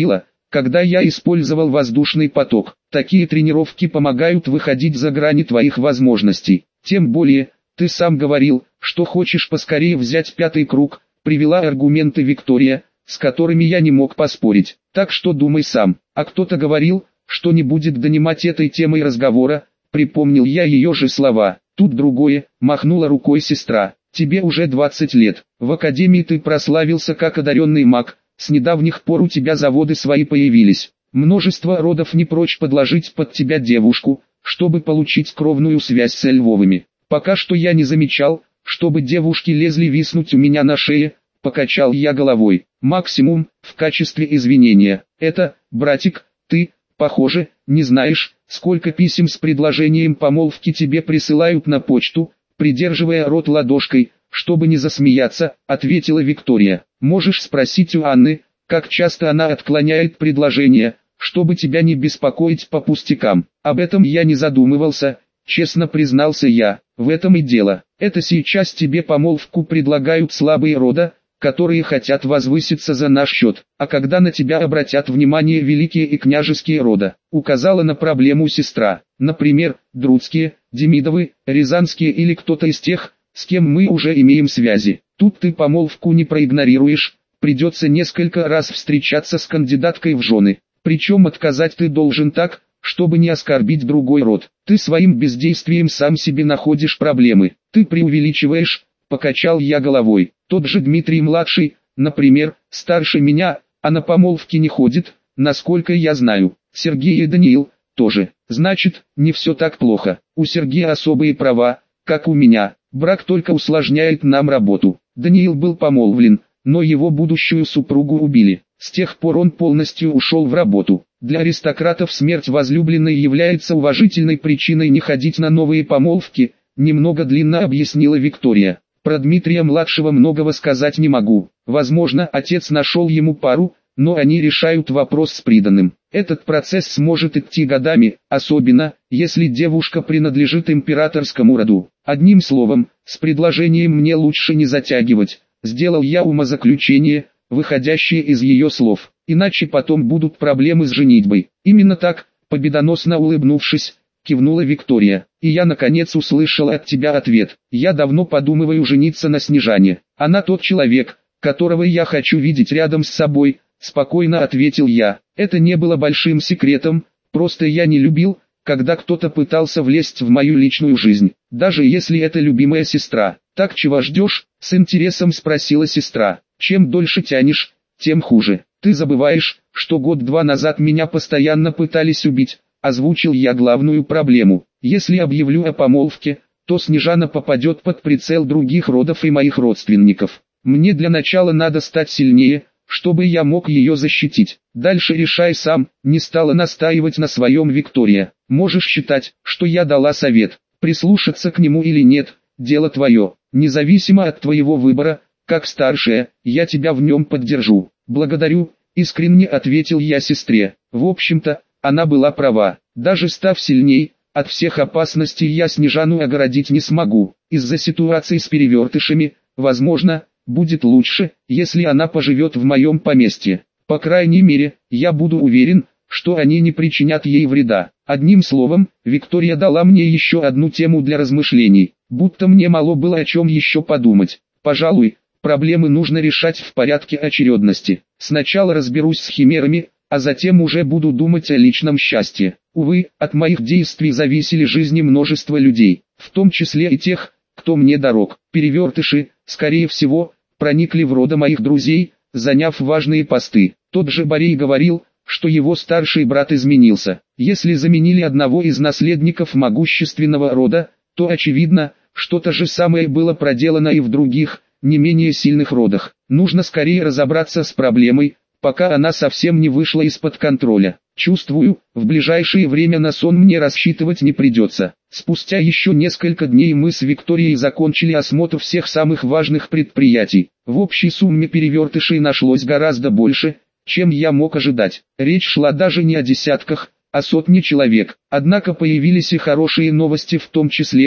когда я использовал воздушный поток. Такие тренировки помогают выходить за грани твоих возможностей. Тем более, ты сам говорил, что хочешь поскорее взять пятый круг, привела аргументы Виктория, с которыми я не мог поспорить. Так что думай сам. А кто-то говорил, что не будет донимать этой темой разговора, припомнил я ее же слова. Тут другое, махнула рукой сестра. Тебе уже двадцать лет. В академии ты прославился как одаренный маг. С недавних пор у тебя заводы свои появились. Множество родов не прочь подложить под тебя девушку, чтобы получить кровную связь с Львовыми. Пока что я не замечал, чтобы девушки лезли виснуть у меня на шее, покачал я головой. Максимум, в качестве извинения. Это, братик, ты, похоже, не знаешь, сколько писем с предложением помолвки тебе присылают на почту, придерживая рот ладошкой, чтобы не засмеяться, ответила Виктория. Можешь спросить у Анны, как часто она отклоняет предложение, чтобы тебя не беспокоить по пустякам. Об этом я не задумывался, честно признался я. В этом и дело. Это сейчас тебе помолвку предлагают слабые рода, которые хотят возвыситься за наш счет, а когда на тебя обратят внимание великие и княжеские рода, указала на проблему сестра, например, Друцкие, Демидовы, Рязанские или кто-то из тех, с кем мы уже имеем связи. Тут ты помолвку не проигнорируешь, придется несколько раз встречаться с кандидаткой в жены, причем отказать ты должен так, чтобы не оскорбить другой род. Ты своим бездействием сам себе находишь проблемы, ты преувеличиваешь, покачал я головой. Тот же Дмитрий-младший, например, старше меня, а на помолвки не ходит, насколько я знаю. Сергей и Даниил тоже. Значит, не все так плохо. У Сергея особые права, как у меня. Брак только усложняет нам работу. Даниил был помолвлен, но его будущую супругу убили. С тех пор он полностью ушел в работу. Для аристократов смерть возлюбленной является уважительной причиной не ходить на новые помолвки, немного длинно объяснила Виктория. Про Дмитрия-младшего многого сказать не могу. Возможно, отец нашел ему пару, но они решают вопрос с приданым. Этот процесс сможет идти годами, особенно, если девушка принадлежит императорскому роду. Одним словом, с предложением мне лучше не затягивать. Сделал я умозаключение, выходящее из ее слов. Иначе потом будут проблемы с женитьбой. Именно так, победоносно улыбнувшись, кивнула Виктория. И я наконец услышала от тебя ответ. Я давно подумываю жениться на Снежане. Она тот человек, которого я хочу видеть рядом с собой, спокойно ответил я. Это не было большим секретом, просто я не любил, когда кто-то пытался влезть в мою личную жизнь, даже если это любимая сестра. Так чего ждешь? С интересом спросила сестра. Чем дольше тянешь, тем хуже. Ты забываешь, что год-два назад меня постоянно пытались убить. Озвучил я главную проблему. Если объявлю о помолвке, то Снежана попадет под прицел других родов и моих родственников. Мне для начала надо стать сильнее, чтобы я мог ее защитить. Дальше решай сам, не стала настаивать на своем Виктория. Можешь считать, что я дала совет, прислушаться к нему или нет, дело твое. Независимо от твоего выбора, как старшая, я тебя в нем поддержу. Благодарю, искренне ответил я сестре. В общем-то, она была права. Даже став сильней, от всех опасностей я Снежану огородить не смогу. Из-за ситуации с перевертышами, возможно, будет лучше, если она поживет в моем поместье. По крайней мере, я буду уверен, что они не причинят ей вреда. Одним словом, Виктория дала мне еще одну тему для размышлений, будто мне мало было о чем еще подумать. Пожалуй, проблемы нужно решать в порядке очередности. Сначала разберусь с химерами, а затем уже буду думать о личном счастье. Увы, от моих действий зависели жизни множества людей, в том числе и тех, кто мне дорог. Перевертыши, скорее всего, проникли в роды моих друзей, заняв важные посты. Тот же Борей говорил, что его старший брат изменился. Если заменили одного из наследников могущественного рода, то очевидно, что то же самое было проделано и в других, не менее сильных родах. Нужно скорее разобраться с проблемой, пока она совсем не вышла из-под контроля. Чувствую, в ближайшее время на сон мне рассчитывать не придется. Спустя еще несколько дней мы с Викторией закончили осмотр всех самых важных предприятий. В общей сумме перевертышей нашлось гораздо больше, чем я мог ожидать. Речь шла даже не о десятках, а сотне человек. Однако появились и хорошие новости, в том числе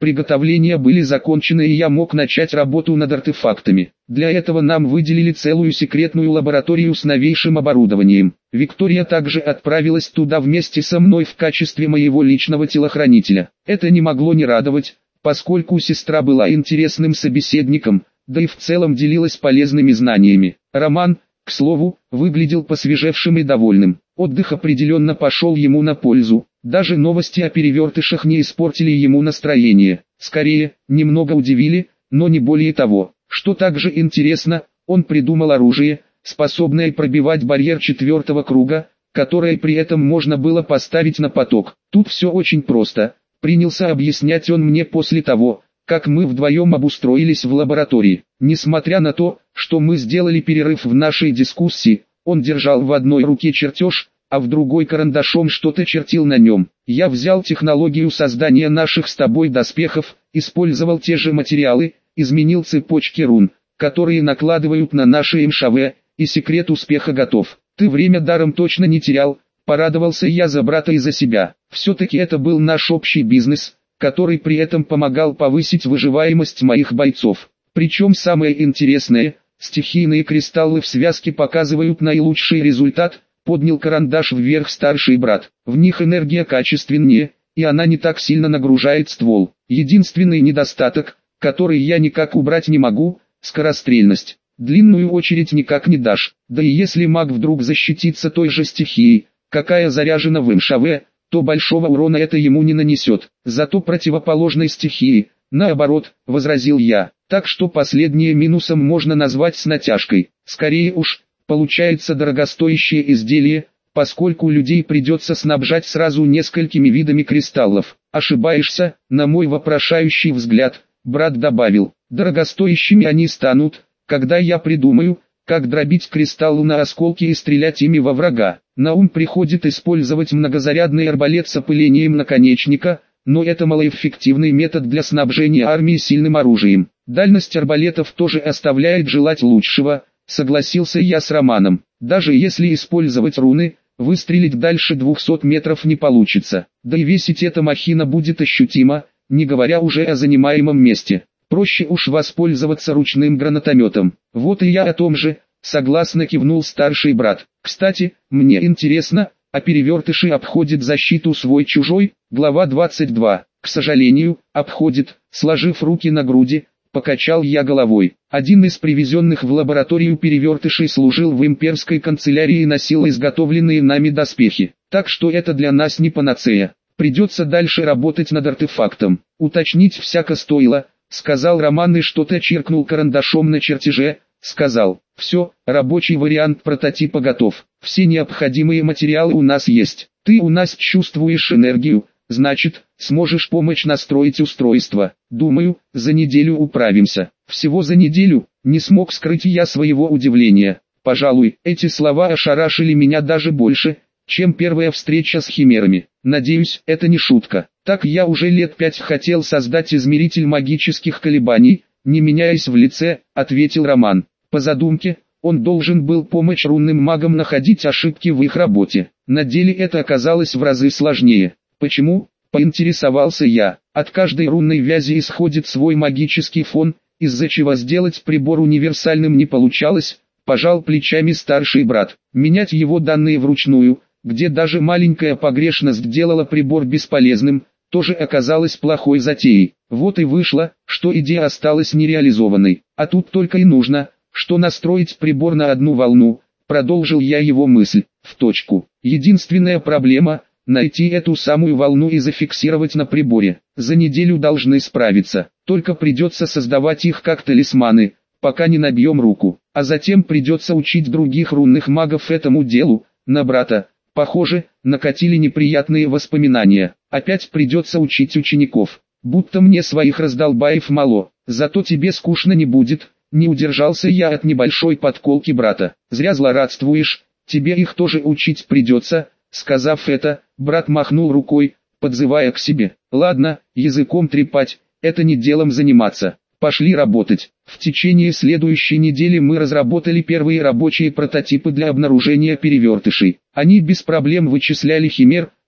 Приготовления были закончены, и я мог начать работу над артефактами. Для этого нам выделили целую секретную лабораторию с новейшим оборудованием. Виктория также отправилась туда вместе со мной в качестве моего личного телохранителя. Это не могло не радовать, поскольку сестра была интересным собеседником, да и в целом делилась полезными знаниями. Роман, к слову, выглядел посвежевшим и довольным. Отдых определенно пошел ему на пользу. Даже новости о перевертышах не испортили ему настроение. Скорее, немного удивили, но не более того. Что также интересно, он придумал оружие, способное пробивать барьер четвертого круга, которое при этом можно было поставить на поток. Тут все очень просто. Принялся объяснять он мне после того, как мы вдвоем обустроились в лаборатории. Несмотря на то, что мы сделали перерыв в нашей дискуссии, он держал в одной руке чертеж, а в другой карандашом что-то чертил на нем. Я взял технологию создания наших с тобой доспехов, использовал те же материалы, изменил цепочки рун, которые накладывают на наши эм ш а вэ, и секрет успеха готов. Ты время даром точно не терял, порадовался я за брата и за себя. Все-таки это был наш общий бизнес, который при этом помогал повысить выживаемость моих бойцов. Причем самое интересное, стихийные кристаллы в связке показывают наилучший результат. Поднял карандаш вверх старший брат. В них энергия качественнее, и она не так сильно нагружает ствол. Единственный недостаток, который я никак убрать не могу, скорострельность. Длинную очередь никак не дашь. Да и если маг вдруг защитится той же стихией, какая заряжена в эм ш а вэ, то большого урона это ему не нанесет. Зато противоположной стихии, наоборот, возразил я. Так что последнее минусом можно назвать с натяжкой. Скорее уж, получается дорогостоящее изделие, поскольку людей придется снабжать сразу несколькими видами кристаллов. Ошибаешься, на мой вопрошающий взгляд, брат добавил. Дорогостоящими они станут, когда я придумаю, как дробить кристаллы на осколки и стрелять ими во врага. На ум приходит использовать многозарядный арбалет с опылением наконечника, но это малоэффективный метод для снабжения армии сильным оружием. Дальность арбалетов тоже оставляет желать лучшего. Согласился я с Романом. Даже если использовать руны, выстрелить дальше двухсот метров не получится. Да и весить эта махина будет ощутимо, не говоря уже о занимаемом месте. Проще уж воспользоваться ручным гранатометом. Вот и я о том же, согласно кивнул старший брат. Кстати, мне интересно, а перевертыши обходит защиту свой-чужой? Глава двадцать два. К сожалению, обходит, сложив руки на груди. Покачал я головой. Один из привезенных в лабораторию перевертышей служил в имперской канцелярии и носил изготовленные нами доспехи. Так что это для нас не панацея. Придется дальше работать над артефактом. Уточнить всяко стоило, сказал Роман и что-то чиркнул карандашом на чертеже. Сказал, все, рабочий вариант прототипа готов. Все необходимые материалы у нас есть. Ты у нас чувствуешь энергию. Значит, сможешь помочь настроить устройство. Думаю, за неделю управимся. Всего за неделю, не смог скрыть я своего удивления. Пожалуй, эти слова ошарашили меня даже больше, чем первая встреча с химерами. Надеюсь, это не шутка. Так я уже лет пять хотел создать измеритель магических колебаний, не меняясь в лице, ответил Роман. По задумке, он должен был помочь рунным магам находить ошибки в их работе. На деле это оказалось в разы сложнее. Почему? Поинтересовался я. От каждой рунной вязи исходит свой магический фон, из-за чего сделать прибор универсальным не получалось, пожал плечами старший брат. Менять его данные вручную, где даже маленькая погрешность делала прибор бесполезным, тоже оказалось плохой затеей. Вот и вышло, что идея осталась нереализованной. А тут только и нужно, что настроить прибор на одну волну, продолжил я его мысль. В точку. Единственная проблема – найти эту самую волну и зафиксировать на приборе. За неделю должны справиться. Только придется создавать их как талисманы, пока не набьем руку. А затем придется учить других рунных магов этому делу. На брата, похоже, накатили неприятные воспоминания. Опять придется учить учеников. Будто мне своих раздолбаев мало. Зато тебе скучно не будет. Не удержался я от небольшой подколки брата. Зря злорадствуешь, тебе их тоже учить придется. Сказав это, брат махнул рукой, подзывая к себе. Ладно, языком трепать, это не делом заниматься. Пошли работать. В течение следующей недели мы разработали первые рабочие прототипы для обнаружения перевертышей. Они без проблем вычисляли химер,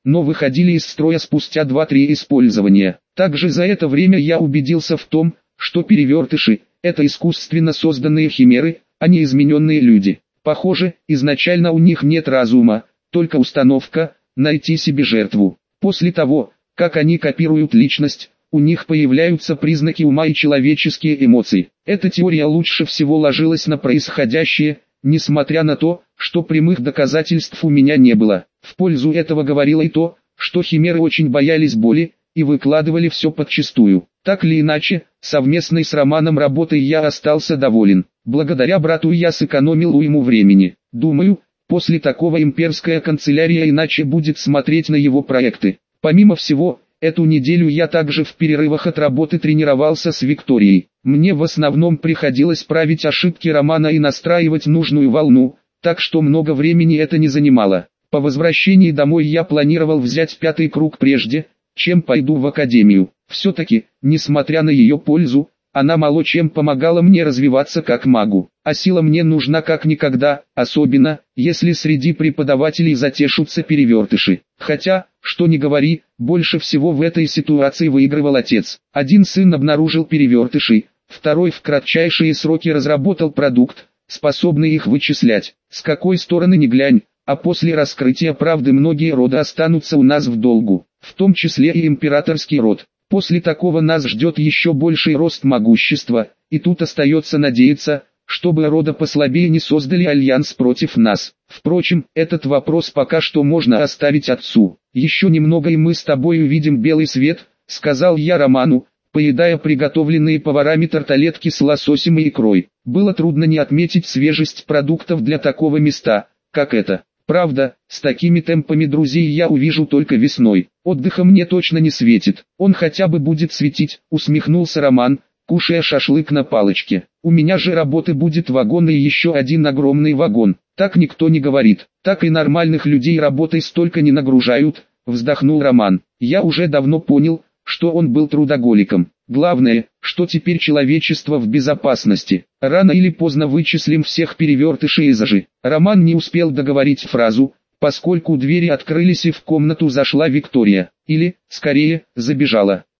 но выходили из строя спустя два-три использования. Также за это время я убедился в том, что перевертыши – это искусственно созданные химеры, а не измененные люди. Похоже, изначально у них нет разума, только установка – найти себе жертву. После того, как они копируют личность, у них появляются признаки ума и человеческие эмоции. Эта теория лучше всего ложилась на происходящее, несмотря на то, что прямых доказательств у меня не было. В пользу этого говорило и то, что химеры очень боялись боли и выкладывали все подчистую. Так или иначе, совместной с Романом работой я остался доволен. Благодаря брату я сэкономил уйму времени. Думаю, после такого имперская канцелярия иначе будет смотреть на его проекты. Помимо всего, эту неделю я также в перерывах от работы тренировался с Викторией. Мне в основном приходилось править ошибки Романа и настраивать нужную волну, так что много времени это не занимало. По возвращении домой я планировал взять пятый круг прежде, чем пойду в академию. Все-таки, несмотря на ее пользу, она мало чем помогала мне развиваться как магу. А сила мне нужна как никогда, особенно, если среди преподавателей затешутся перевертыши. Хотя, что ни говори, больше всего в этой ситуации выигрывал отец. Один сын обнаружил перевертышей, второй в кратчайшие сроки разработал продукт, способный их вычислять. С какой стороны ни глянь, а после раскрытия правды многие роды останутся у нас в долгу, в том числе и императорский род. После такого нас ждет еще больший рост могущества, и тут остается надеяться, чтобы рода послабее не создали альянс против нас. Впрочем, этот вопрос пока что можно оставить отцу. «Еще немного и мы с тобой увидим белый свет», — сказал я Роману, поедая приготовленные поварами тарталетки с лососем и икрой. Было трудно не отметить свежесть продуктов для такого места, как это. Правда, с такими темпами друзей я увижу только весной. Отдыха мне точно не светит. Он хотя бы будет светить, усмехнулся Роман, кушая шашлык на палочке. У меня же работы будет вагон и еще один огромный вагон. Так никто не говорит. Так и нормальных людей работой столько не нагружают, вздохнул Роман. Я уже давно понял, что он был трудоголиком. Главное, что теперь человечество в безопасности. Рано или поздно вычислим всех перевертышей и зажи. Роман не успел договорить фразу, поскольку двери открылись и в комнату зашла Виктория. Или, скорее, забежала.